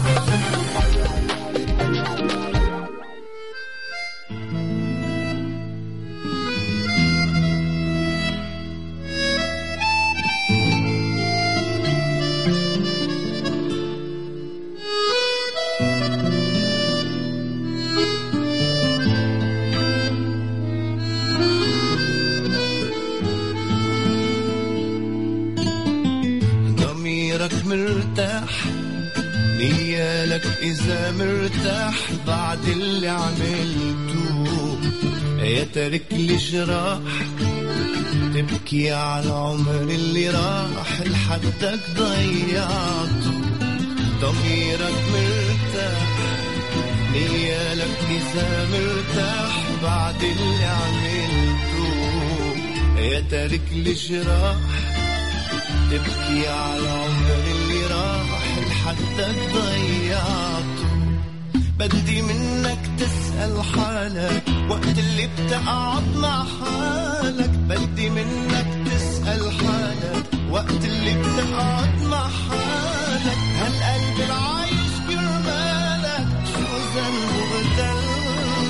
مرتاح نيالك إذا مرتاح بعد اللي عملته، يا ترك لي جراح تبكي على العمر اللي راح لحدك ضيعته. ضميرك مرتاح نيالك إذا مرتاح بعد اللي عملته، يا ترك لي جراح تبكي على العمر اللي راح لحدك ضيعته. بدي منك تسأل حالك وقت اللي بتقعد مع حالك، بدي منك تسأل حالك وقت اللي بتقعد مع حالك. هالقلب العايش كرمالك شو ذنبه بدل،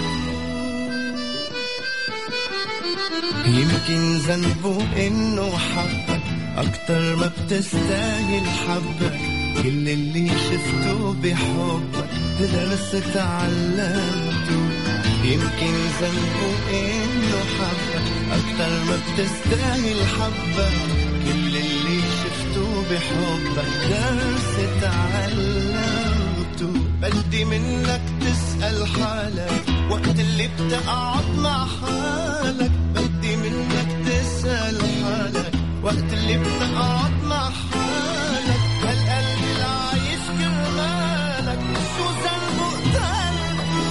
يمكن ذنبه انه حبك أكتر ما بتستاهل حبك. كل اللي شفته بحبك درس تعلمته، يمكن ذنبه إنه حبك أكتر ما بتستاهل حبك. كل اللي شفته بحبك درس تعلمته. بدي منك تسأل حالك وقت اللي بتقعد مع حالك، بدي منك تسأل حالك وقت اللي بتقعد مع حالك. هالقلب العايش كرمالك شو ذنبه قتلته.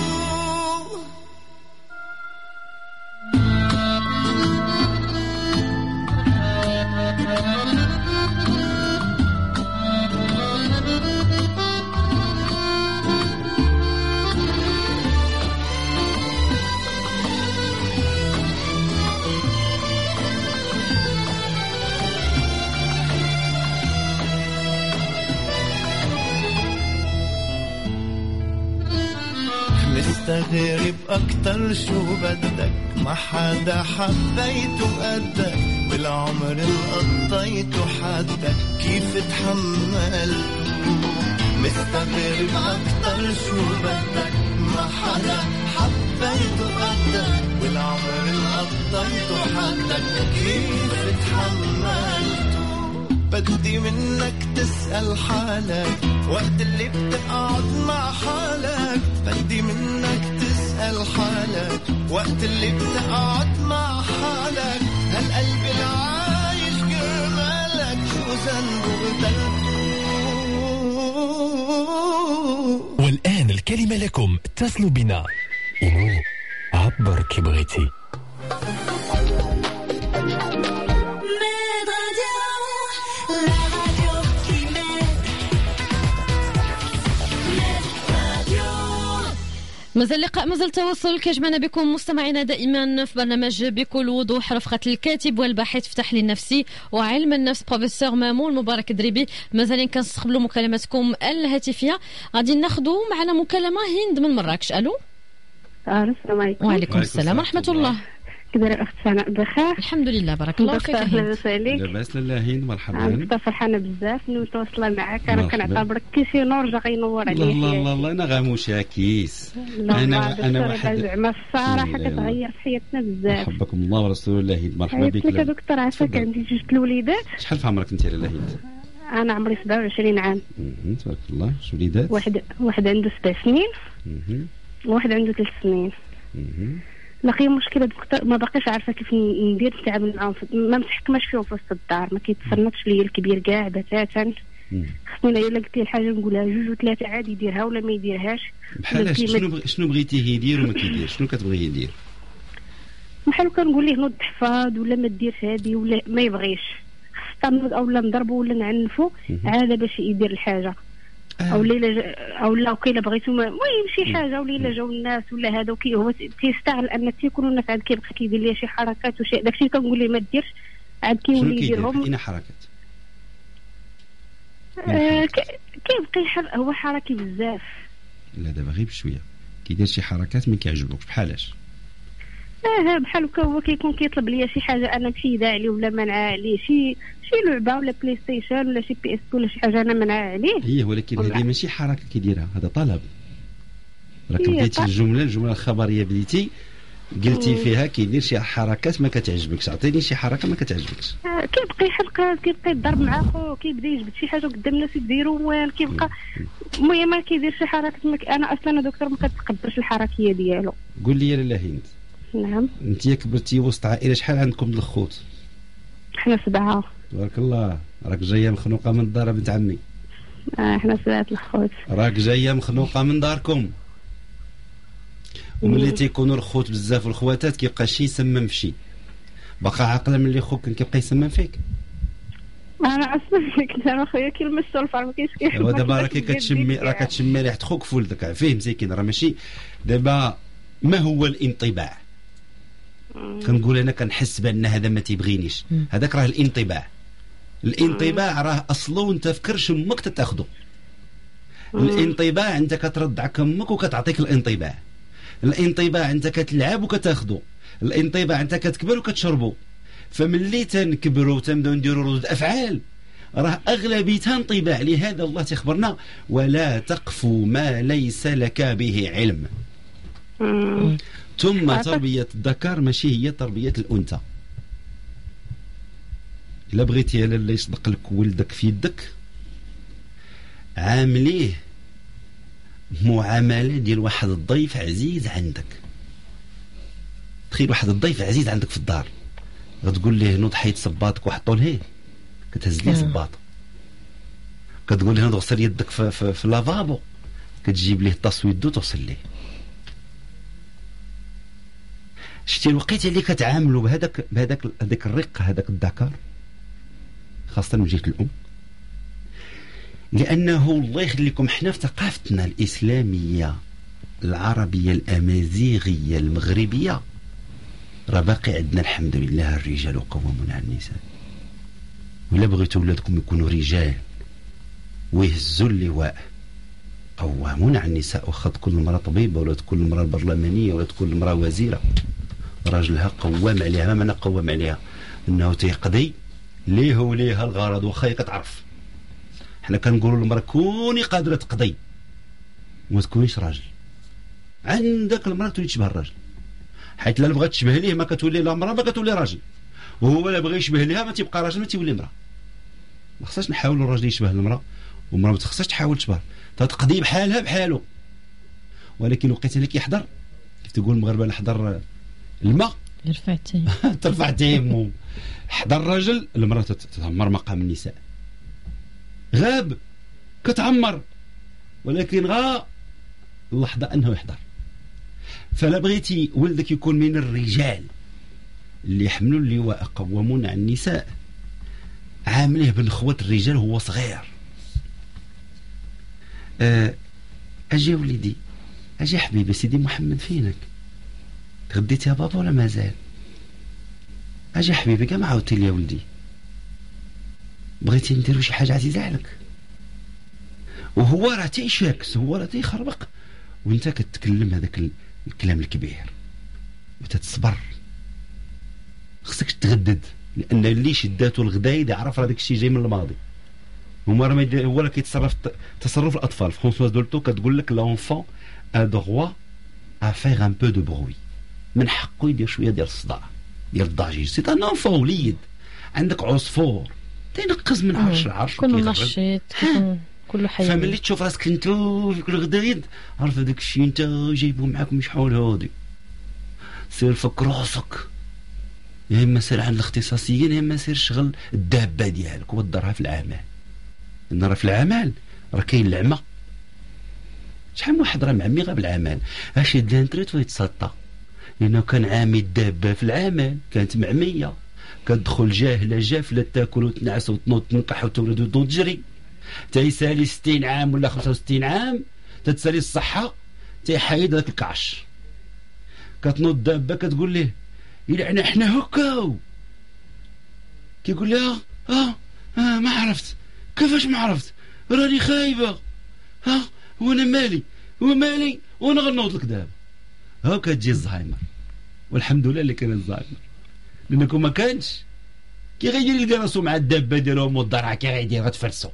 مستغرب أكتر شو بدك، ما حدا حبيته قدك، والعمر اللي قضيته حدك كيف تحمل. مستغرب أكتر شو بدك، ما حدا حبيته قدك، والعمر اللي قضيته حدك كيف تحمل. بدي منك تسأل حالك وقت اللي بتقعد مع حالك، بدي منك تسأل حالك وقت اللي بتقعد مع حالك. هالقلب العايش كرمالك شو ذنبه قتلته. والآن الكلمة لكم، اتصلوا بنا. إنو عبر كي بغيتي. مازال لقاء مازال تواصل كيجمعنا بكم مستمعينا دائما في برنامج بكل وضوح، رفقة الكاتب والباحث في التحليل النفسي وعلم النفس بروفيسور مامون مبارك دريبي. مازالين كنستقبلوا مكالماتكم الهاتفيه. غادي ناخذوا معنا مكالمه هند من مراكش. الو. السلام عليكم. وعليكم السلام ورحمه الله. كدايره الاخت سناء بخير؟ الحمد لله بارك الله فيك. لاباس عليك؟ لاباس لاله هند مرحبا. انا فرحانه بزاف اني متواصله معك. انا كنعتبرك كيسي نور جا غينور عليا. الله الله الله انا غاموشا كيس. انا انا واحد زعما الصراحه كتغير في حياتنا بزاف. حبكم الله ورسول الله هند مرحبا بك. حياتك يا دكتور عافاك. عندي جوج الوليدات. شحال في عمرك انت يا لاله هند؟ انا عمري سبعة وعشرين عام. تبارك الله. شو وليدات؟ واحد واحد عنده سبع سنين وواحد عنده ثلاث سنين. لقي مشكله دكتور ما باقيش عارفه كيف ندير نتعامل معاهم. ما متحكماش فيهم في وسط الدار، ما كيتصنتش ليا الكبير كاع بتاتا. خصني الا قلت لي الحاجه نقولها جوج وثلاثه عادي يديرها ولا ما يديرهاش. بحال شنو بغ... شنو بغيتيه يدير وما كيدير؟ شنو كتبغيه يدير؟ بحال كنقول ليه نوض حفاظ ولا ما ديرش هذه ولا ما يبغيش، خصنا اولا نضربو ولا نعنفو عاده باش يدير الحاجه. او ليله او لا وكيلا بغيتو المهم شي حاجه وليله جاو الناس ولا هذا وكي هو تيستعجل ان تيكونوا الناس عاد كيبقى كيدير ليا شي حركات وشي داكشي كنقول ليه ما ديرش عاد كيولي يديرهم. اين حركات؟ آه كيبقى يحر هو حركي بزاف. لا دابا غير بشويه كيدير شي حركات ما كيعجبوكش. بحالاش؟ اه بحال هكا هو كيكون كيطلب ليا شي حاجه انا محيده عليه ولا منعاه عليه، شي شي لعبه ولا بلاي ستيشن ولا شي بي اس ولا شي حاجه انا منعاه عليه. هي ولكن هذه ماشي حركه كيديرها، هذا طلب. راك بديتي الجمله الجمله الخبريه بديتي قلتي فيها كيدير شي حركات ما كتعجبكش. عطيني شي حركه ما كتعجبكش. آه كيبقى يحرق، كيبقى يضرب مع خو، كيبدا يجبد شي حاجه قدام الناس يديروا وين كيبقى المهم ما كيدير شي حركه. انا اصلا دكتور ما كتقبلش الحركيه ديالو. قول لي يا لاله هند. نعم. انت كبرتي وسط عائله، شحال عندكم الخوت؟ حنا سبعه. تبارك الله. راك جايه مخنوقه من الدار بنت عمي. اه حنا سبعه الخوت. راك جايه مخنوقه من داركم. وملي تيكونوا الخوت بزاف والخواتات كيبقى شي يسمم في شي. باقا عاقله ملي خوك كان كيبقى يسمم فيك؟ انا اصلا كنت انا خويا كيلمسوا الفار ما كاينش كيحب. ايوا دابا راكي كتشمي راك كتشمي ريحه خوك في ولدك عفيه مسكين. راه ماشي دابا ما هو الانطباع؟ كنقول انا كنحس بان هذا ما تيبغينيش، هذاك راه الانطباع. الانطباع راه اصله وانت فكرش امك تتاخذه. الانطباع انت كتردعك امك وكتعطيك الانطباع. الانطباع انت كتلعب وكتاخذه. الانطباع انت كتكبر وكتشربه. فملي تنكبروا وتنبداو نديروا ردود افعال راه اغلبيتها انطباع. لهذا الله تخبرنا ولا تقف ما ليس لك به علم. ثم تربيه الذكر ماشي هي تربيه الانثى. الا بغيتي الا يصدق لك ولدك في يدك عامليه معامله ديال واحد الضيف عزيز عندك. تخيل واحد الضيف عزيز عندك في الدار، غتقول ليه نوض حيد صباطك وحطوا ليه، كتهز ليه صباط. كتقول ليه نوض غسل يدك في, في, في لافابو، كتجيب ليه طاس ويدو توصل ليه. شتي الوقيت اللي كتعاملوا بهذاك بهذاك هذاك الرق هذاك الذكر خاصه من جهه الام، لانه الله يخليكم حنا في ثقافتنا الاسلاميه العربيه الامازيغيه المغربيه راه باقي عندنا الحمد لله الرجال قوامون على النساء. ولا بغيتوا ولادكم يكونوا رجال ويهزوا اللواء قوامون على النساء، واخا تكون المراه طبيبه ولا تكون المراه برلمانيه ولا تكون المراه وزيره راجلها قوام عليها. ما معنى قوام عليها؟ انه تيقضي ليه وليها الغرض واخا كتعرف. حنا كنقولوا للمراه كوني قادره تقضي وما تكونيش راجل. عندك المراه تولي تشبه الراجل، حيت لا بغات تشبه ليه ما كتولي لا مراه ما كتولي راجل، وهو لا بغى يشبه ليها ما تيبقى راجل ما تيولي مراه. ما خصناش نحاولوا الراجل يشبه المراه والمراه ما خصهاش تحاول تشبه، تتقضي بحالها بحالو. ولكن وقيت اللي كيحضر كيف تقول المغاربه نحضر الماء يرفع تيم ترفع تيمو. حضر الراجل المراه تتعمر مقام النساء. غاب كتعمر، ولكن غا اللحظه انه يحضر. فلا بغيتي ولدك يكون من الرجال اللي يحملوا اللواء قوامون على النساء، عامله بالخوة الرجال هو صغير. أه اجي وليدي اجي حبيبي سيدي محمد فينك؟ تغديت يا بابا ولا مازال؟ اجي حبيبي كاع ما عاودتي لي يا ولدي، بغيتي نديرو شي حاجه عزيزه عليك. وهو راه تيشاكس، هو راه تيخربق، وانت كتكلم هذاك الكلام الكبير وتتصبر. خصك تغدد، لان اللي شداتو الغدايد يعرف هذاك الشيء جاي من الماضي. هما راه هو راه كيتصرف تصرف الاطفال. فرونسواز دولتو كتقول لك لونفون ا دروا ا فيغ ان بو دو بروي، من حقه يدير شويه ديال الصداع ديال الضجيج. سي ان انفون وليد، عندك عصفور تينقز من عرش لعرش كله نشيط كله حيوي. فملي تشوف راسك انت في كل غدايد عرف هذاك الشيء انت جايبو معاك من شحال هادي. سير فك راسك، يا اما سير عند الاختصاصيين يا اما سير شغل الدابه ديالك ودرها في العمل. ان راه في العمل راه كاين العمى. شحال من واحد راه معمي غير بالعمل، اش يد لانتريت ويتسطى لانه كان عامي الدابه في العمل، كانت معميه، كتدخل جاهله جافله تاكل وتنعس وتنوض تنكح وتولد وتنوض تجري. تيسالي ستين عام ولا خمسة وستين عام تتسالي الصحه تيحيد داك الكعش. كتنوض دابه كتقول ليه يلعنا حنا هكاو، كيقول لها اه اه ما عرفت. كيفاش ما عرفت؟ راني خايبه. ها وانا مالي ومالي وانا غنوض لك دابا. ها كتجي الزهايمر، والحمد لله اللي كان الزهايمر، لانكم ما كانش كي غيدير يلقى راسو مع الدابه ديالهم والضرعه كي غيدير غتفرسو.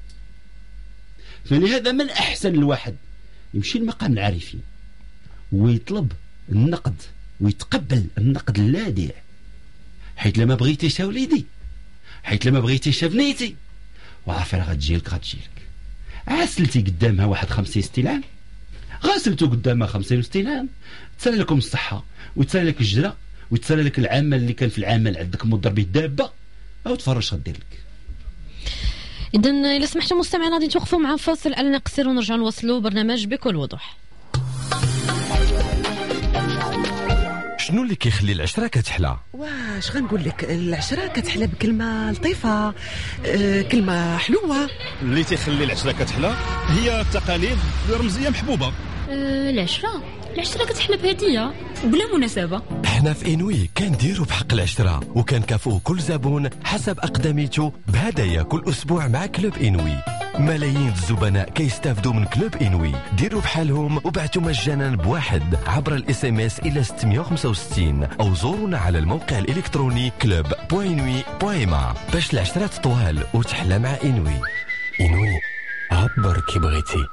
فلهذا من احسن الواحد يمشي لمقام العارفين ويطلب النقد ويتقبل النقد اللاذع، حيت لما بغيتيش يا وليدي، حيت لما بغيتيش يا بنيتي، وعارفه راه غتجيلك غتجيلك. عسلتي قدامها واحد خمسين ستين عام، غاسلتو قدامها خمسين وستين عام، تسالى لكم الصحه وتسالى لك الجرا وتسالى لك العمل اللي كان في العمل عندك مضرب الدابه، او تفرج غدير لك. اذا الا سمحتوا مستمعينا غادي نتوقفوا مع فاصل على نقصر ونرجعوا نواصلوا برنامج بكل وضوح. شنو اللي كيخلي العشره كتحلى؟ واش غنقول لك، العشره كتحلى بكلمه لطيفه، أه كلمه حلوه. اللي تيخلي العشره كتحلى هي التقاليد الرمزيه محبوبه. أه العشره العشره كتحلى بهديه وبلا مناسبه. حنا في انوي كنديروا بحق العشره وكنكافئوا كل زبون حسب اقدميته بهدايا كل اسبوع مع كلوب انوي. ملايين الزبناء كيستافدوا من كلوب انوي. ديروا بحالهم وبعتوا مجانا بواحد عبر الاس ام اس الى ستمية وخمسة وستين او زورونا على الموقع الالكتروني كلوب بوين انوي بوين ما باش العشرات طوال وتحلى مع انوي. انوي عبر كي بغيتي.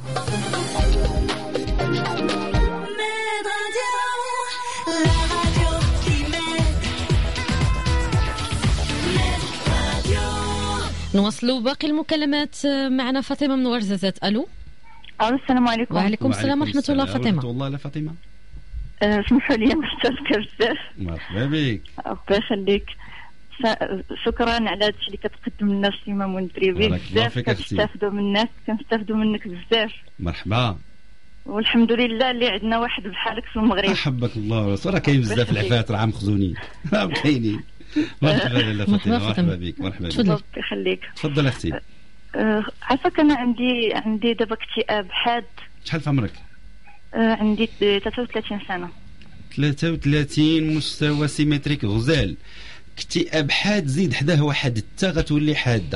نواصلوا باقي المكالمات. معنا فاطمه من ورزازات. الو السلام عليكم. وعليكم السلام ورحمه الله. فاطمه ورحمه الله. لا فاطمه اسمحوا لي مستمتعه بزاف. مرحبا بك. الله يخليك. شكرا على هذا الشيء اللي كتقدم لنا السيما مندريبي. بزاف كنستافدوا من الناس، كنستافدوا منك بزاف. مرحبا. والحمد لله اللي عندنا واحد بحالك في المغرب. احبك الله. راه كاين بزاف العفات راه مخزونين راه كاينين. مرحبا لاله فاطمه. مرحبا بك. مرحبا بك. الله يخليك. تفضل اختي. أه عافاك. انا عندي عندي دابا اكتئاب حاد. شحال في عمرك؟ أه عندي ثلاثة وثلاثين سنه. ثلاثة وثلاثين مستوى سيمتريك غزال. اكتئاب حاد زيد حداه واحد التا غتولي حاده.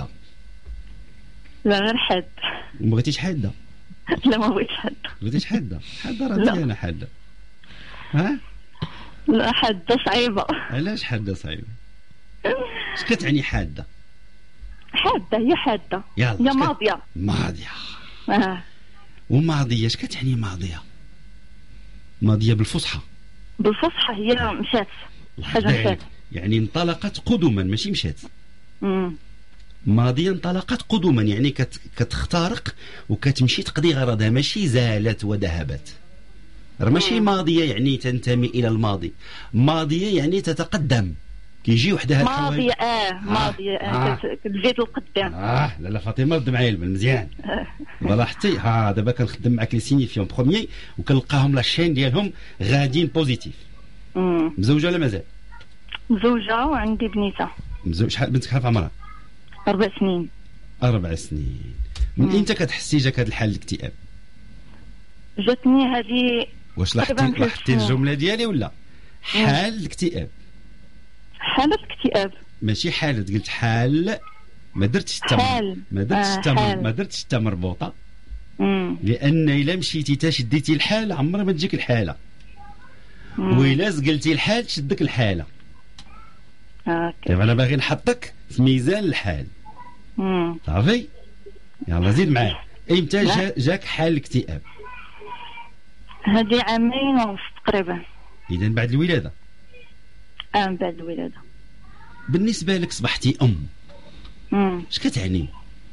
لا غير حاد. ما بغيتيش حاده؟ لا ما بغيتش حاده. بغيتيش حاده؟ حاده راه مزيانه حاده. ها؟ لا حاده صعيبه. علاش حاده صعيبه؟ اش كتعني حاده؟ حاده هي حاده هي ماضيه. ماضيه. اه وماضيه اش كتعني ماضيه؟ ماضيه بالفصحى. بالفصحى هي مشات حاجه مشات، يعني انطلقت قدما ماشي مشات. امم ماضيه انطلقت قدما يعني كت... كتخترق وكتمشي تقضي غرضها، ماشي زالت وذهبت. راه ماشي ماضيه يعني تنتمي الى الماضي، ماضيه يعني تتقدم كيجي وحدها الحوايج. ماضيه اه ماضيه اه, آه. كتزيد القدام. اه لا لا فاطمه رد معايا البال مزيان. لاحظتي ها دابا كنخدم معاك لي سينيفيون بروميي وكنلقاهم لا شين ديالهم غاديين بوزيتيف. امم مزوجه ولا مازال؟ مزوجه وعندي بنيته. مزوج. شحال بنتك شحال في عمرها؟ أربع سنين. أربع سنين. من امتى كتحسي جاك هذا الحال الاكتئاب؟ جاتني هذه. واش لاحظتي لاحظتي الجمله ديالي ولا حال الاكتئاب؟ حالة الاكتئاب ماشي حالة، قلت حال، ما درتش التمر ما درتش التمر آه ما درتش التمر مربوطه. مم. لان الا مشيتي تشديتي الحاله عمرها ما تجيك الحاله، وإلا زقلتي الحال تشدك الحاله. اوكي انا باغي نحطك في ميزان الحال. امم صافي يلا زيد معايا. امتى جا جاك حال الاكتئاب؟ هذه عامين ونص تقريبا. اذا بعد الولاده؟ اه بعد الولاده. بالنسبه لك صبحتي ام، امم اش كتعني؟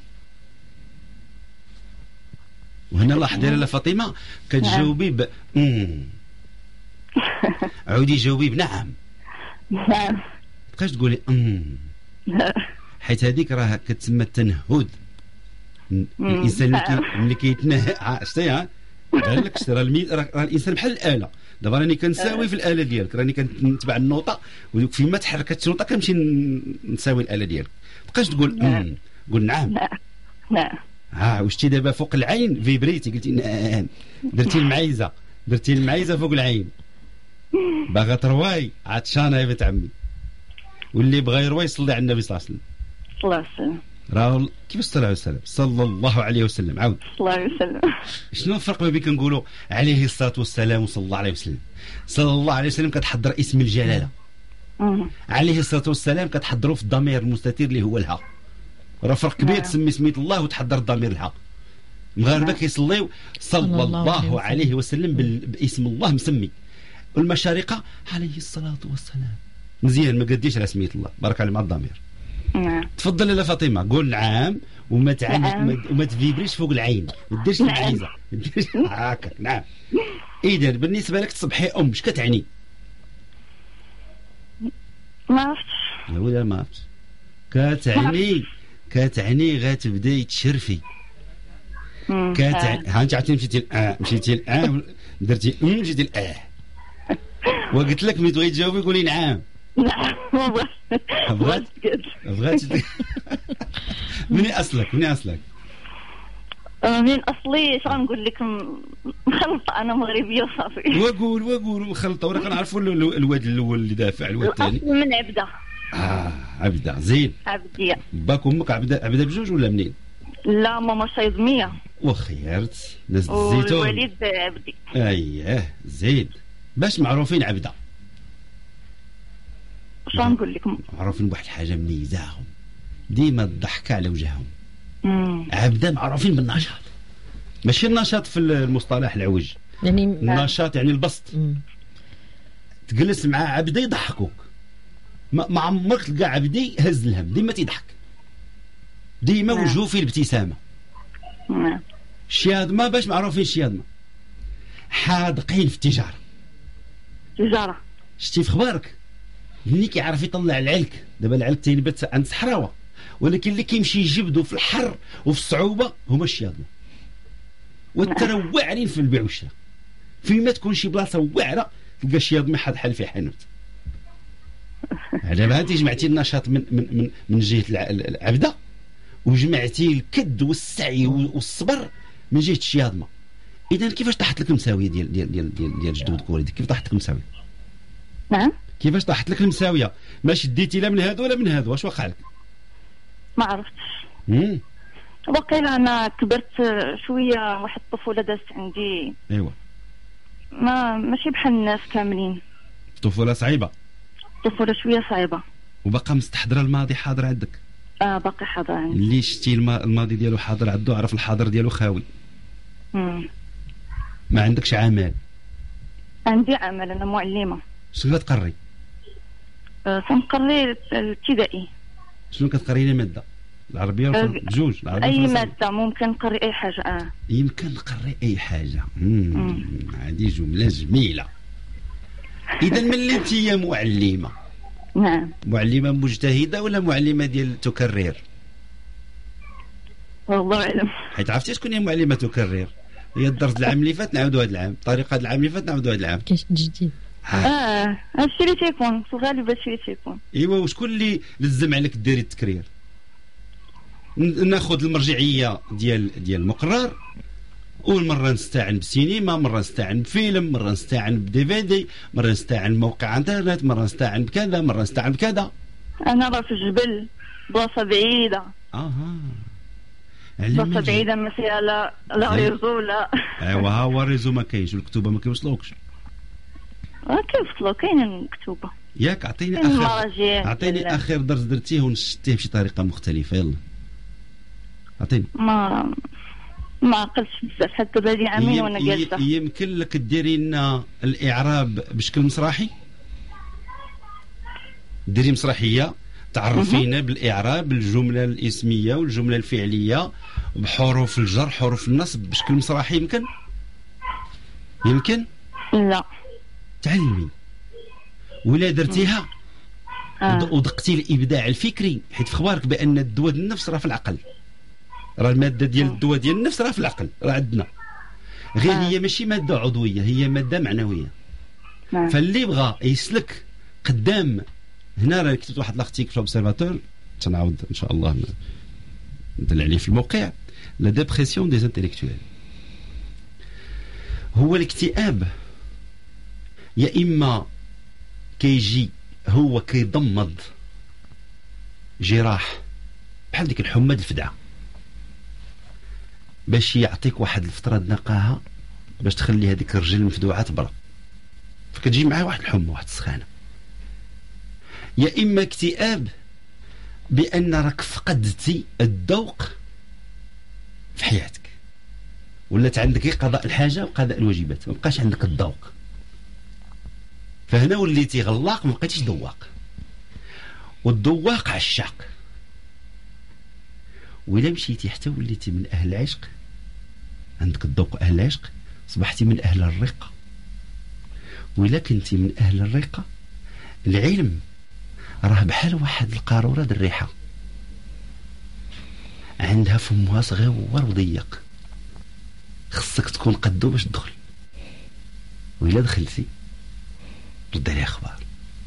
وهنا لاحظي لاله فاطمه كتجاوبي ب امم عودي جاوبي بنعم. نعم. تبقاش تقولي امم حيت هذيك راه كتسمى التنهد. الانسان اللي كيتنهى شتي ها قال لك راه الانسان بحال الاله. دابا راني كنساوي في الاله ديالك، راني كنتبع النوطه وفيما تحركت النوطه كنمشي نساوي الاله ديالك. تبقاش تقول امم قول نعم. نعم. ها واش تي دابا فوق العين فيبريتي قلتي نعم، درتي المعيزه درتي المعيزه فوق العين، باغا ترواي عطشانه يا بنت عمي. واللي بغى يروي يصلي على النبي صلى الله عليه وسلم. صلى الله عليه وسلم. راه كيفاش صلى الله عليه وسلم؟ صلى الله عليه وسلم. عاود صلى الله عليه وسلم. شنو الفرق ما بين كنقولوا عليه الصلاه والسلام وصلى الله عليه وسلم؟ صلى الله عليه وسلم كتحضر اسم الجلاله، عليه الصلاه والسلام كتحضروا في الضمير المستتر اللي هو الها. راه فرق كبير تسمي سميت الله وتحضر الضمير الها. المغاربه كيصليو صلى الله عليه وسلم باسم الله مسمي، والمشارقه عليه الصلاه والسلام. مزيان ما قديش على سميت الله، بارك الله مع الضمير. نعم. تفضل لاله فاطمه قول نعم وما تعاني نعم. وما تفيبريش فوق العين، ما ديرش المعيزه هكا. نعم. اذا بالنسبه لك تصبحي ام اش كتعني؟ ما عرفتش يا ولا ما عرفتش. كتعني كتعني غتبداي تشرفي. كتعني ها انت عرفتي مشيتي الاه مشيتي الاه درتي ام مشيتي الاه. وقلت لك ملي تبغي تجاوبي قولي نعم. نعم بغات بغات منين اصلك منين اصلك؟ من اصلي اش غنقول لك مخلطه، انا مغربيه وصافي. وقول وقول مخلطه، ولا كنعرفوا الواد الاول اللي دافع الواد الثاني. من عبده. اه عبده زين. عبديه. باك امك عبده عبده بجوج ولا منين؟ لا ماما صيدميه. وخيرت ناس الزيتون. والوالد عبدي. اييه زين. باش معروفين عبده؟ واش غنقول لكم؟ معروفين بواحد الحاجه ميزاهم، ديما الضحكه على وجههم. امم عبده معروفين بالنشاط، ماشي النشاط في المصطلح العوج، يعني النشاط يعني البسط. مم. تجلس مع عبده يضحكوك، ما عمرك تلقى عبدي هز الهم، ديما تيضحك، ديما وجهه فيه الابتسامه. نعم. الشياضمه باش معروفين الشياضمه حاذقين في التجاره. تجاره شتي في اخبارك اللي كيعرف يطلع العلك. دابا العلك تينبت عند الصحراوه، ولكن اللي كيمشي يجبدو في الحر وفي الصعوبه هما الشياضمه. والترى واعرين في البيع والشراء، فيما تكون شي بلاصه واعره تلقى الشياضمه حاد حل في حانوت. دابا انت جمعتي النشاط من من من, من جهه العبده، وجمعتي الكد والسعي والصبر من جهه الشياضمه. اذا كيفاش طاحت لك المساويه ديال ديال ديال ديال, ديال جدودك ووالديك؟ كيف طاحت لك المساويه؟ نعم. كيفاش طاحت لك المساويه؟ ما شديتي لا من هذا ولا من هذا، واش وقع لك؟ ما عرفتش. امم وقيلا انا كبرت شويه، واحد الطفوله دازت عندي. ايوا. ما ماشي بحال الناس كاملين. طفوله صعيبه. طفوله شويه صعيبه. وبقى مستحضره الماضي حاضر عندك؟ اه باقي حاضر عندي. اللي شتي الماضي ديالو حاضر عنده عرف الحاضر ديالو خاوي. امم ما عندكش عمل؟ عندي عمل، انا معلمه. شنو كتقري؟ أه سنقري الابتدائي. شنو كتقري لي ماده؟ العربيه ولا بجوج؟ العربيه اي ماده ممكن نقري اي حاجه. اه يمكن نقري اي حاجه. امم هذه جمله جميله. اذا من اللي انت يا معلمه؟ نعم. معلمه مجتهده ولا معلمه ديال تكرير؟ والله اعلم. حيت عرفتي شكون هي معلمه تكرير؟ هي الدرس العام اللي فات نعاودوا هذا العام، طريقه العام اللي فات نعاودوا هذا العام. كاين جديد. اه هادشي اللي تيكون في الغالب، هادشي اللي تيكون. ايوا وشكون اللي لزم عليك ديري التكرير؟ ناخذ المرجعيه ديال ديال المقرر ومره نستعن بسينما، مره نستعن بفيلم، مره نستعن بدي في دي، مره نستعن بموقع انترنت، مره نستعن بكذا، مره نستعن بكذا. انا راه في الجبل بلاصه بعيده. اها بلاصه بعيده ما فيها لا لا ريزو لا. ايوا ها هو الريزو ما كاينش والكتوبه ما كيوصلوكش. اه كيوصلوا كاينين كتوبه. ياك عطيني اخر عطيني اخر درس درتيه ونشتيه بشي طريقه مختلفه. يلا عطيني. ما ما عقلتش بزاف حتى بهذه عامين وانا جالسه. يمكن لك ديري لنا الاعراب بشكل مسرحي؟ ديري مسرحيه تعرفينا بالاعراب الجمله الاسميه والجمله الفعليه بحروف الجر حروف النصب بشكل مسرحي. يمكن يمكن لا تعلمي ولا درتيها آه. ودقتي الابداع الفكري، حيت في اخبارك بان الدواء ديال النفس راه في العقل، راه الماده ديال الدواء ديال النفس راه في العقل، راه عندنا غير آه. هي ماشي ماده عضويه، هي ماده معنويه. آه. فاللي بغى يسلك قدام هنا راه كتبت واحد لاختيك في لوبسيرفاتور تنعاود ان شاء الله ندل عليه في الموقع. لا ديبرسيون دي انتيليكتويل هو الاكتئاب، يا اما كيجي هو كيضمد جراح بحال ديك الحمى الفدعه باش يعطيك واحد الفتره نقاها باش تخلي هذيك الرجل المفدوعه تبرد، فكتجي معاه واحد الحمى واحد السخانه. يا اما اكتئاب بان راك فقدتي الذوق في حياتك، ولات عندك غير قضاء الحاجه وقضاء الواجبات، ما بقاش عندك الذوق، فهنا وليتي غلاق ما بقيتيش ذواق. والذواق عشاق، وإلا مشيتي حتى وليتي من اهل العشق، عندك الذوق اهل العشق، صبحتي من اهل الرقه. وإلا كنتي من اهل الرقه، العلم راه بحال واحد القاروره د الريحه، عندها فمها صغير وضيق، خصك تكون قدو باش تدخل، وإلا دخلتي رد عليها اخبار.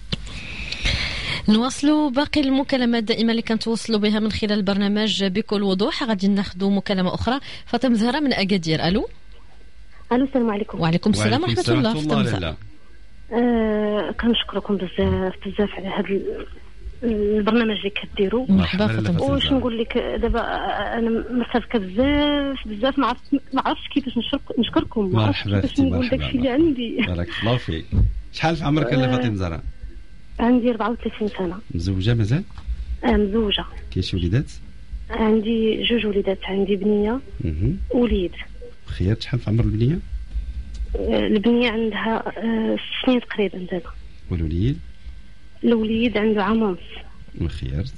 نواصلوا باقي المكالمات دائما اللي كنتواصلوا بها من خلال البرنامج بكل وضوح. غادي ناخذوا مكالمه اخرى. فاطمه زهره من اكادير. الو الو السلام عليكم. وعليكم السلام ورحمه الله. فاطمه زهره آه كنشكركم بزاف بزاف على هذا البرنامج اللي كديروا. مرحبا فاطمه. واش نقول لك دابا انا مرتبكه بزاف بزاف، ما عرفتش ما عرفتش كيفاش نشكركم، ما عرفتش كيفاش نقول داكشي اللي عندي. بارك الله فيك. شحال في عمرك يا فاطمه زهره؟ عندي أربعة وثلاثين سنه. مزوجه مازال؟ اه مزوجه. كاين شي وليدات؟ عندي جوج وليدات، عندي بنيه ووليد. خير شحال في عمر البنيه؟ البنيه عندها ست سنين تقريبا دابا. والوليد؟ الوليد عنده عام ونص. وخيرت.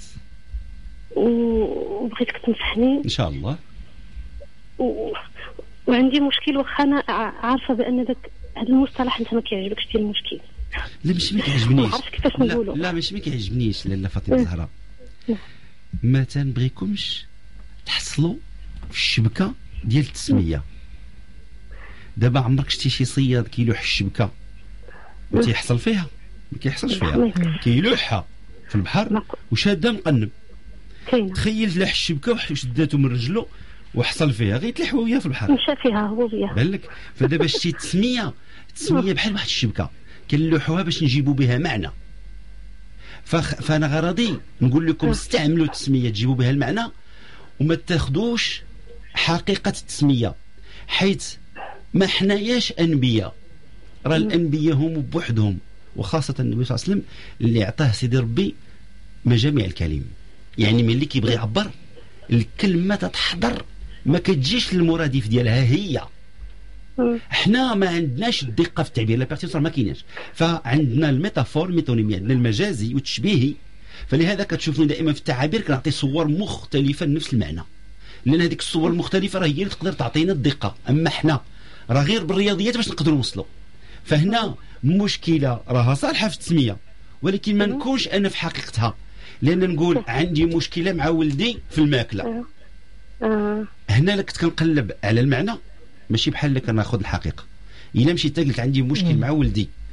وبغيتك تنصحني ان شاء الله. و... وعندي مشكل، واخا انا عارفه بان داك هذا المصطلح انت ما كيعجبكش ديال المشكل. لا ماشي ما كيعجبنيش، ما عرفتش كيفاش نقولوا. لا ماشي ما كيعجبنيش لاله فاطمه زهره. ما تنبغيكمش تحصلوا في الشبكه ديال التسميه. دابا عمرك شتي شي صياد كيلوح الشبكه وتيحصل فيها؟ ما كيحصلش فيها، كيلوحها في البحر وشاده مقنب. تخيل لاح الشبكه وشداتو من رجلو وحصل فيها، غيتلح هو وياه في البحر، مشى فيها هو وياه. بالك فدابا شتي التسميه التسميه بحال واحد الشبكه كنلوحوها باش نجيبوا بها معنى. فخ... فانا غرضي نقول لكم استعملوا التسميه تجيبوا بها المعنى، وما تاخذوش حقيقه التسميه، حيث ما حناياش انبياء. راه الانبياء هم بوحدهم، وخاصه النبي صلى الله عليه وسلم اللي عطاه سيدي ربي مجامع الكلم، يعني ملي كيبغي يعبر الكلمه تتحضر ما كتجيش للمرادف ديالها هي. احنا ما عندناش الدقه في التعبير، لا بيرتيسون ما كايناش، فعندنا الميتافور ميتونيمي، عندنا المجازي والتشبيهي. فلهذا كتشوفني دائما في التعابير كنعطي صور مختلفه لنفس المعنى، لان هذيك الصور المختلفه راه هي اللي تقدر تعطينا الدقه. اما احنا راه غير بالرياضيات باش نقدروا نوصلوا. فهنا مشكله راها صالحه في التسميه، ولكن ما نكونش انا في حقيقتها، لان نقول عندي مشكله مع ولدي في الماكله. هنا لك كنقلب على المعنى، ماشي بحال اللي كناخذ الحقيقه. الا مشيت قلت عندي مشكل مع ولدي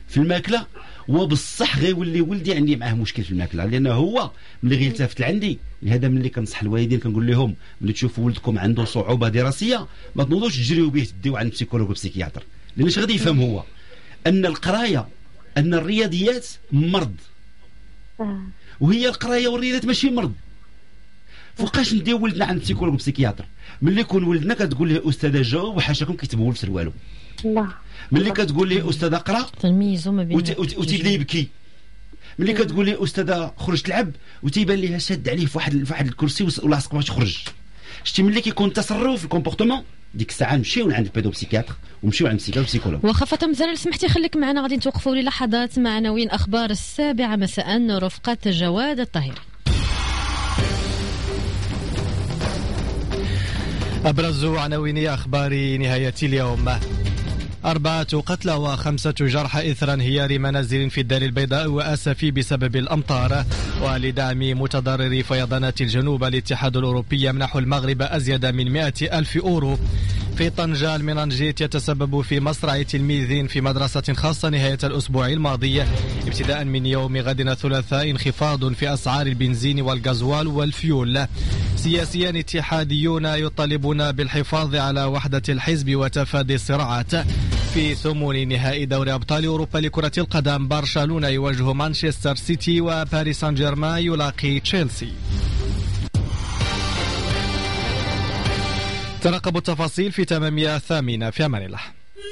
في الماكله، وبالصح غيولي ولدي عندي معاه مشكل في الماكله، لانه هو ملي غيلتفت لعندي. لهذا ملي كنصح الوالدين كنقول لهم ملي تشوفوا ولدكم عنده صعوبه دراسيه ما تنوضوش تجريو به تديو عند بسيكولوج وبسيكياتر، لان اش غادي يفهم هو ان القرايه ان الرياضيات مرض، وهي القرايه والرياضيات ماشي مرض. فوقاش نديو ولدنا عند بسيكولوج وبسيكياتر ملي يكون ولدنا كتقول له استاذه جاوب وحاشاكم كيتبول في سروالو، الله ملي كتقول لي استاذ اقرا تلميذ ما بين وتيبدا يبكي، ملي كتقول لي استاذه خرج تلعب وتيبان ليها شاد عليه في واحد في واحد الكرسي ولاصق باش يخرج. شتي ملي كيكون تصرف في الكومبورتمون ديك الساعه نمشيو عند البيدوبسيكياتر ونمشيو عند البسيكولوج. واخا فاطمه زهراء سمحتي خليك معنا، غادي نتوقفوا للحظات مع عناوين اخبار السابعه مساء رفقه جواد الطاهري. أبرز عناوين أخبار نهاية اليوم: أربعة قتلى وخمسة جرحى إثر انهيار منازل في الدار البيضاء وأسفي بسبب الأمطار. ولدعم متضرري فيضانات الجنوب الاتحاد الأوروبي يمنح المغرب أزيد من مئة ألف أورو. في طنجة المننجيت يتسبب في مصرع تلميذ في مدرسة خاصة نهاية الأسبوع الماضي. ابتداء من يوم غد الثلاثاء انخفاض في أسعار البنزين والغازوال والفيول. سياسيان اتحاديون يطالبون بالحفاظ على وحدة الحزب وتفادي الصراعات. في ثمن نهائي دوري أبطال أوروبا لكرة القدم برشلونة يواجه مانشستر سيتي وباريس سان جيرمان يلاقي تشيلسي. ترقبوا التفاصيل في تمام الثامنة. في أمان الله.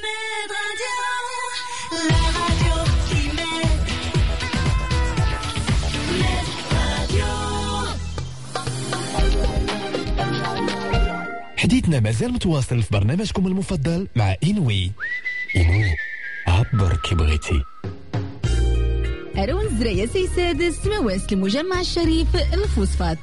حديثنا مازال متواصل في برنامجكم المفضل مع إنوي. إنوي عبر كي بغيتي. أرون زرايا سي سادس مواس المجمع الشريف الفوسفات.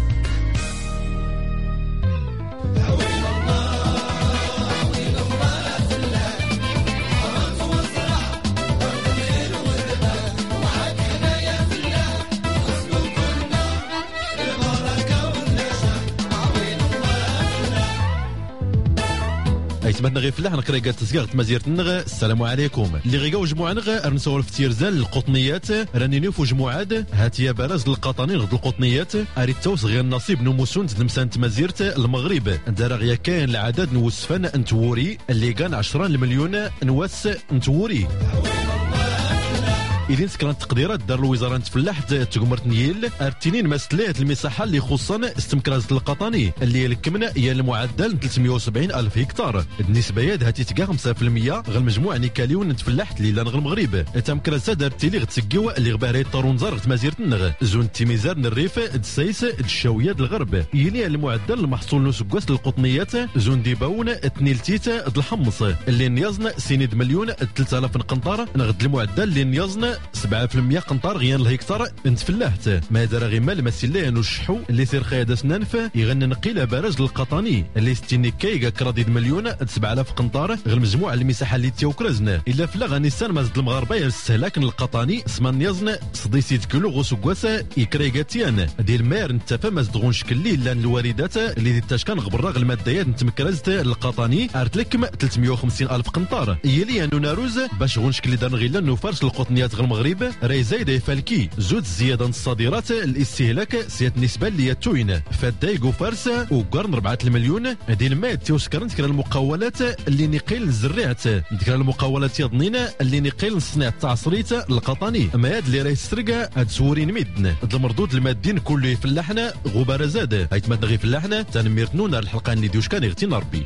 ايتمتنا غير فلاح نقرا قال تسقاغ مزيرة النغ. السلام عليكم اللي غيقاو جموعه نغ رنسول في تيرزال القطنيات راني نوفو جموعات هاتيا براز القطانين غد القطنيات اريد توس غير نصيب نموسون نمسانت مزيرة المغرب دار غيا كاين العدد نوسفان انتوري اللي كان عشرة المليون نواس انتوري. إذن سكران تقديرات دار الوزارة تفلاح تقمرت نيل ارتينين مسلات المساحة اللي خصان استمكرازة القطاني اللي يلكمنا هي المعدل ثلاثمئة وسبعين ألف هكتار. النسبة ياد هاتي تلقى خمسة بالمئة غير المجموع نيكاليون تفلاحت ليلا نغ المغرب تمكرازة دار تيلي غتسقيو اللي غباري طارونزار مزيرة النغ زون تيميزار الريف دسايس الشاوية الغرب يلي المعدل المحصول نسقواس القطنيات زون ديباون تنيلتيت الحمص اللي نيازن سينيد مليون ثلاثة آلاف قنطار نغد المعدل اللي نيازن سبعة بالمئة قنطار غيان الهكتار انت فلاحت ما دار غير مال مسيلان وشحو اللي سير خيادة سنانف يغنى نقيل بارز القطاني اللي ستيني كايغا كراديد مليون سبعة آلاف قنطار غير المجموع المساحة اللي تيوكرزنا الا فلا غنيسان مازد المغاربه يستهلاك القطاني سمان يزن صديسيت كيلو غوسوكواسا يكريغاتيان دير مير نتفا مازد غون شكل لي لان الواردات اللي دي تاشكان غبر الماديات نتمكرزت القطاني ارتلكم ثلاثمئة وخمسين ألف قنطار يلي انو ناروز باش غون شكل دار غيلا نوفرس القطنيات غير المغرب راي زايد يفالكي زود زيادة الصادرات الاستهلاك سيات نسبة اللي توين فدايق وفارسة وقرن أربعة المليون ديال الماء تيوسكرن تكرا المقاولات اللي نقيل الزريعة تكرا المقاولات يضنين اللي نقيل الصناعة التعصريت القطاني ما هاد اللي راي سرقة هاد سورين ميدن المردود المادين كله يفلاحنا غبار زاد هيتمد غي فلاحنا تنميرتنون الحلقة اللي ديوش كان يغتين ربي.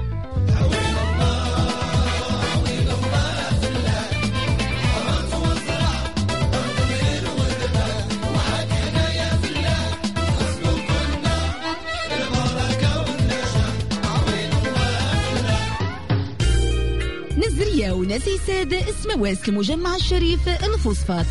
نزرية وناسي ساد اسم واس المجمع الشريف الفوسفات.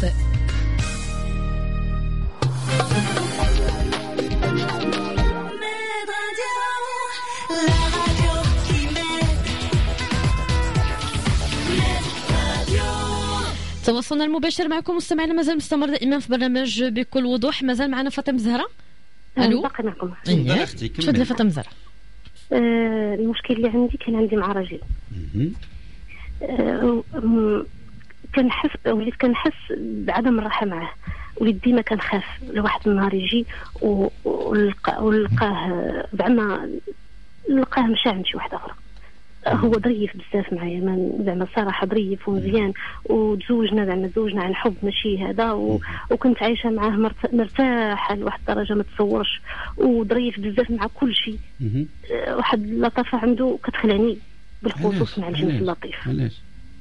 تواصلنا المباشر معكم مستمعينا مازال مستمر دائما في برنامج بكل وضوح. مازال معنا فاطمه زهراء. الو باقي معكم. تفضلي فاطمه زهراء. آه المشكل اللي عندي كان عندي مع راجل آه كنحس وليت كنحس بعدم الراحه معاه، وليت ديما كنخاف لواحد النهار يجي ولقاه زعما نلقاه مشى عند شي واحده اخرى. هو ظريف بزاف معايا، من زعما صراحه ظريف ومزيان، وتزوجنا زعما تزوجنا عن حب ماشي هذا، و... وكنت عايشه معاه مرت... مرتاحه لواحد الدرجه ما تصورش، وظريف بزاف مع كل شيء. أه واحد اللطافه عنده كتخلعني بالخصوص مع الجنس اللطيف. علاش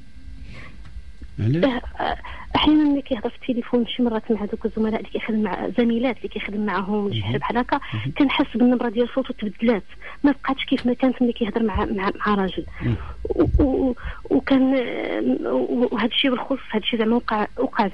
علاش احيانا ملي كيهضر في التليفون شي مرات مع دوك الزملاء اللي كيخدم مع زميلات اللي كيخدم معاهم شي حاجه بحال هكا، كنحس بالنبره ديال صوته تبدلات، ما بقاتش كيف ما كانت ملي كيهضر مع مع, مع راجل. وكان وهذا الشيء بالخصوص هذا الشيء زعما وقع وقع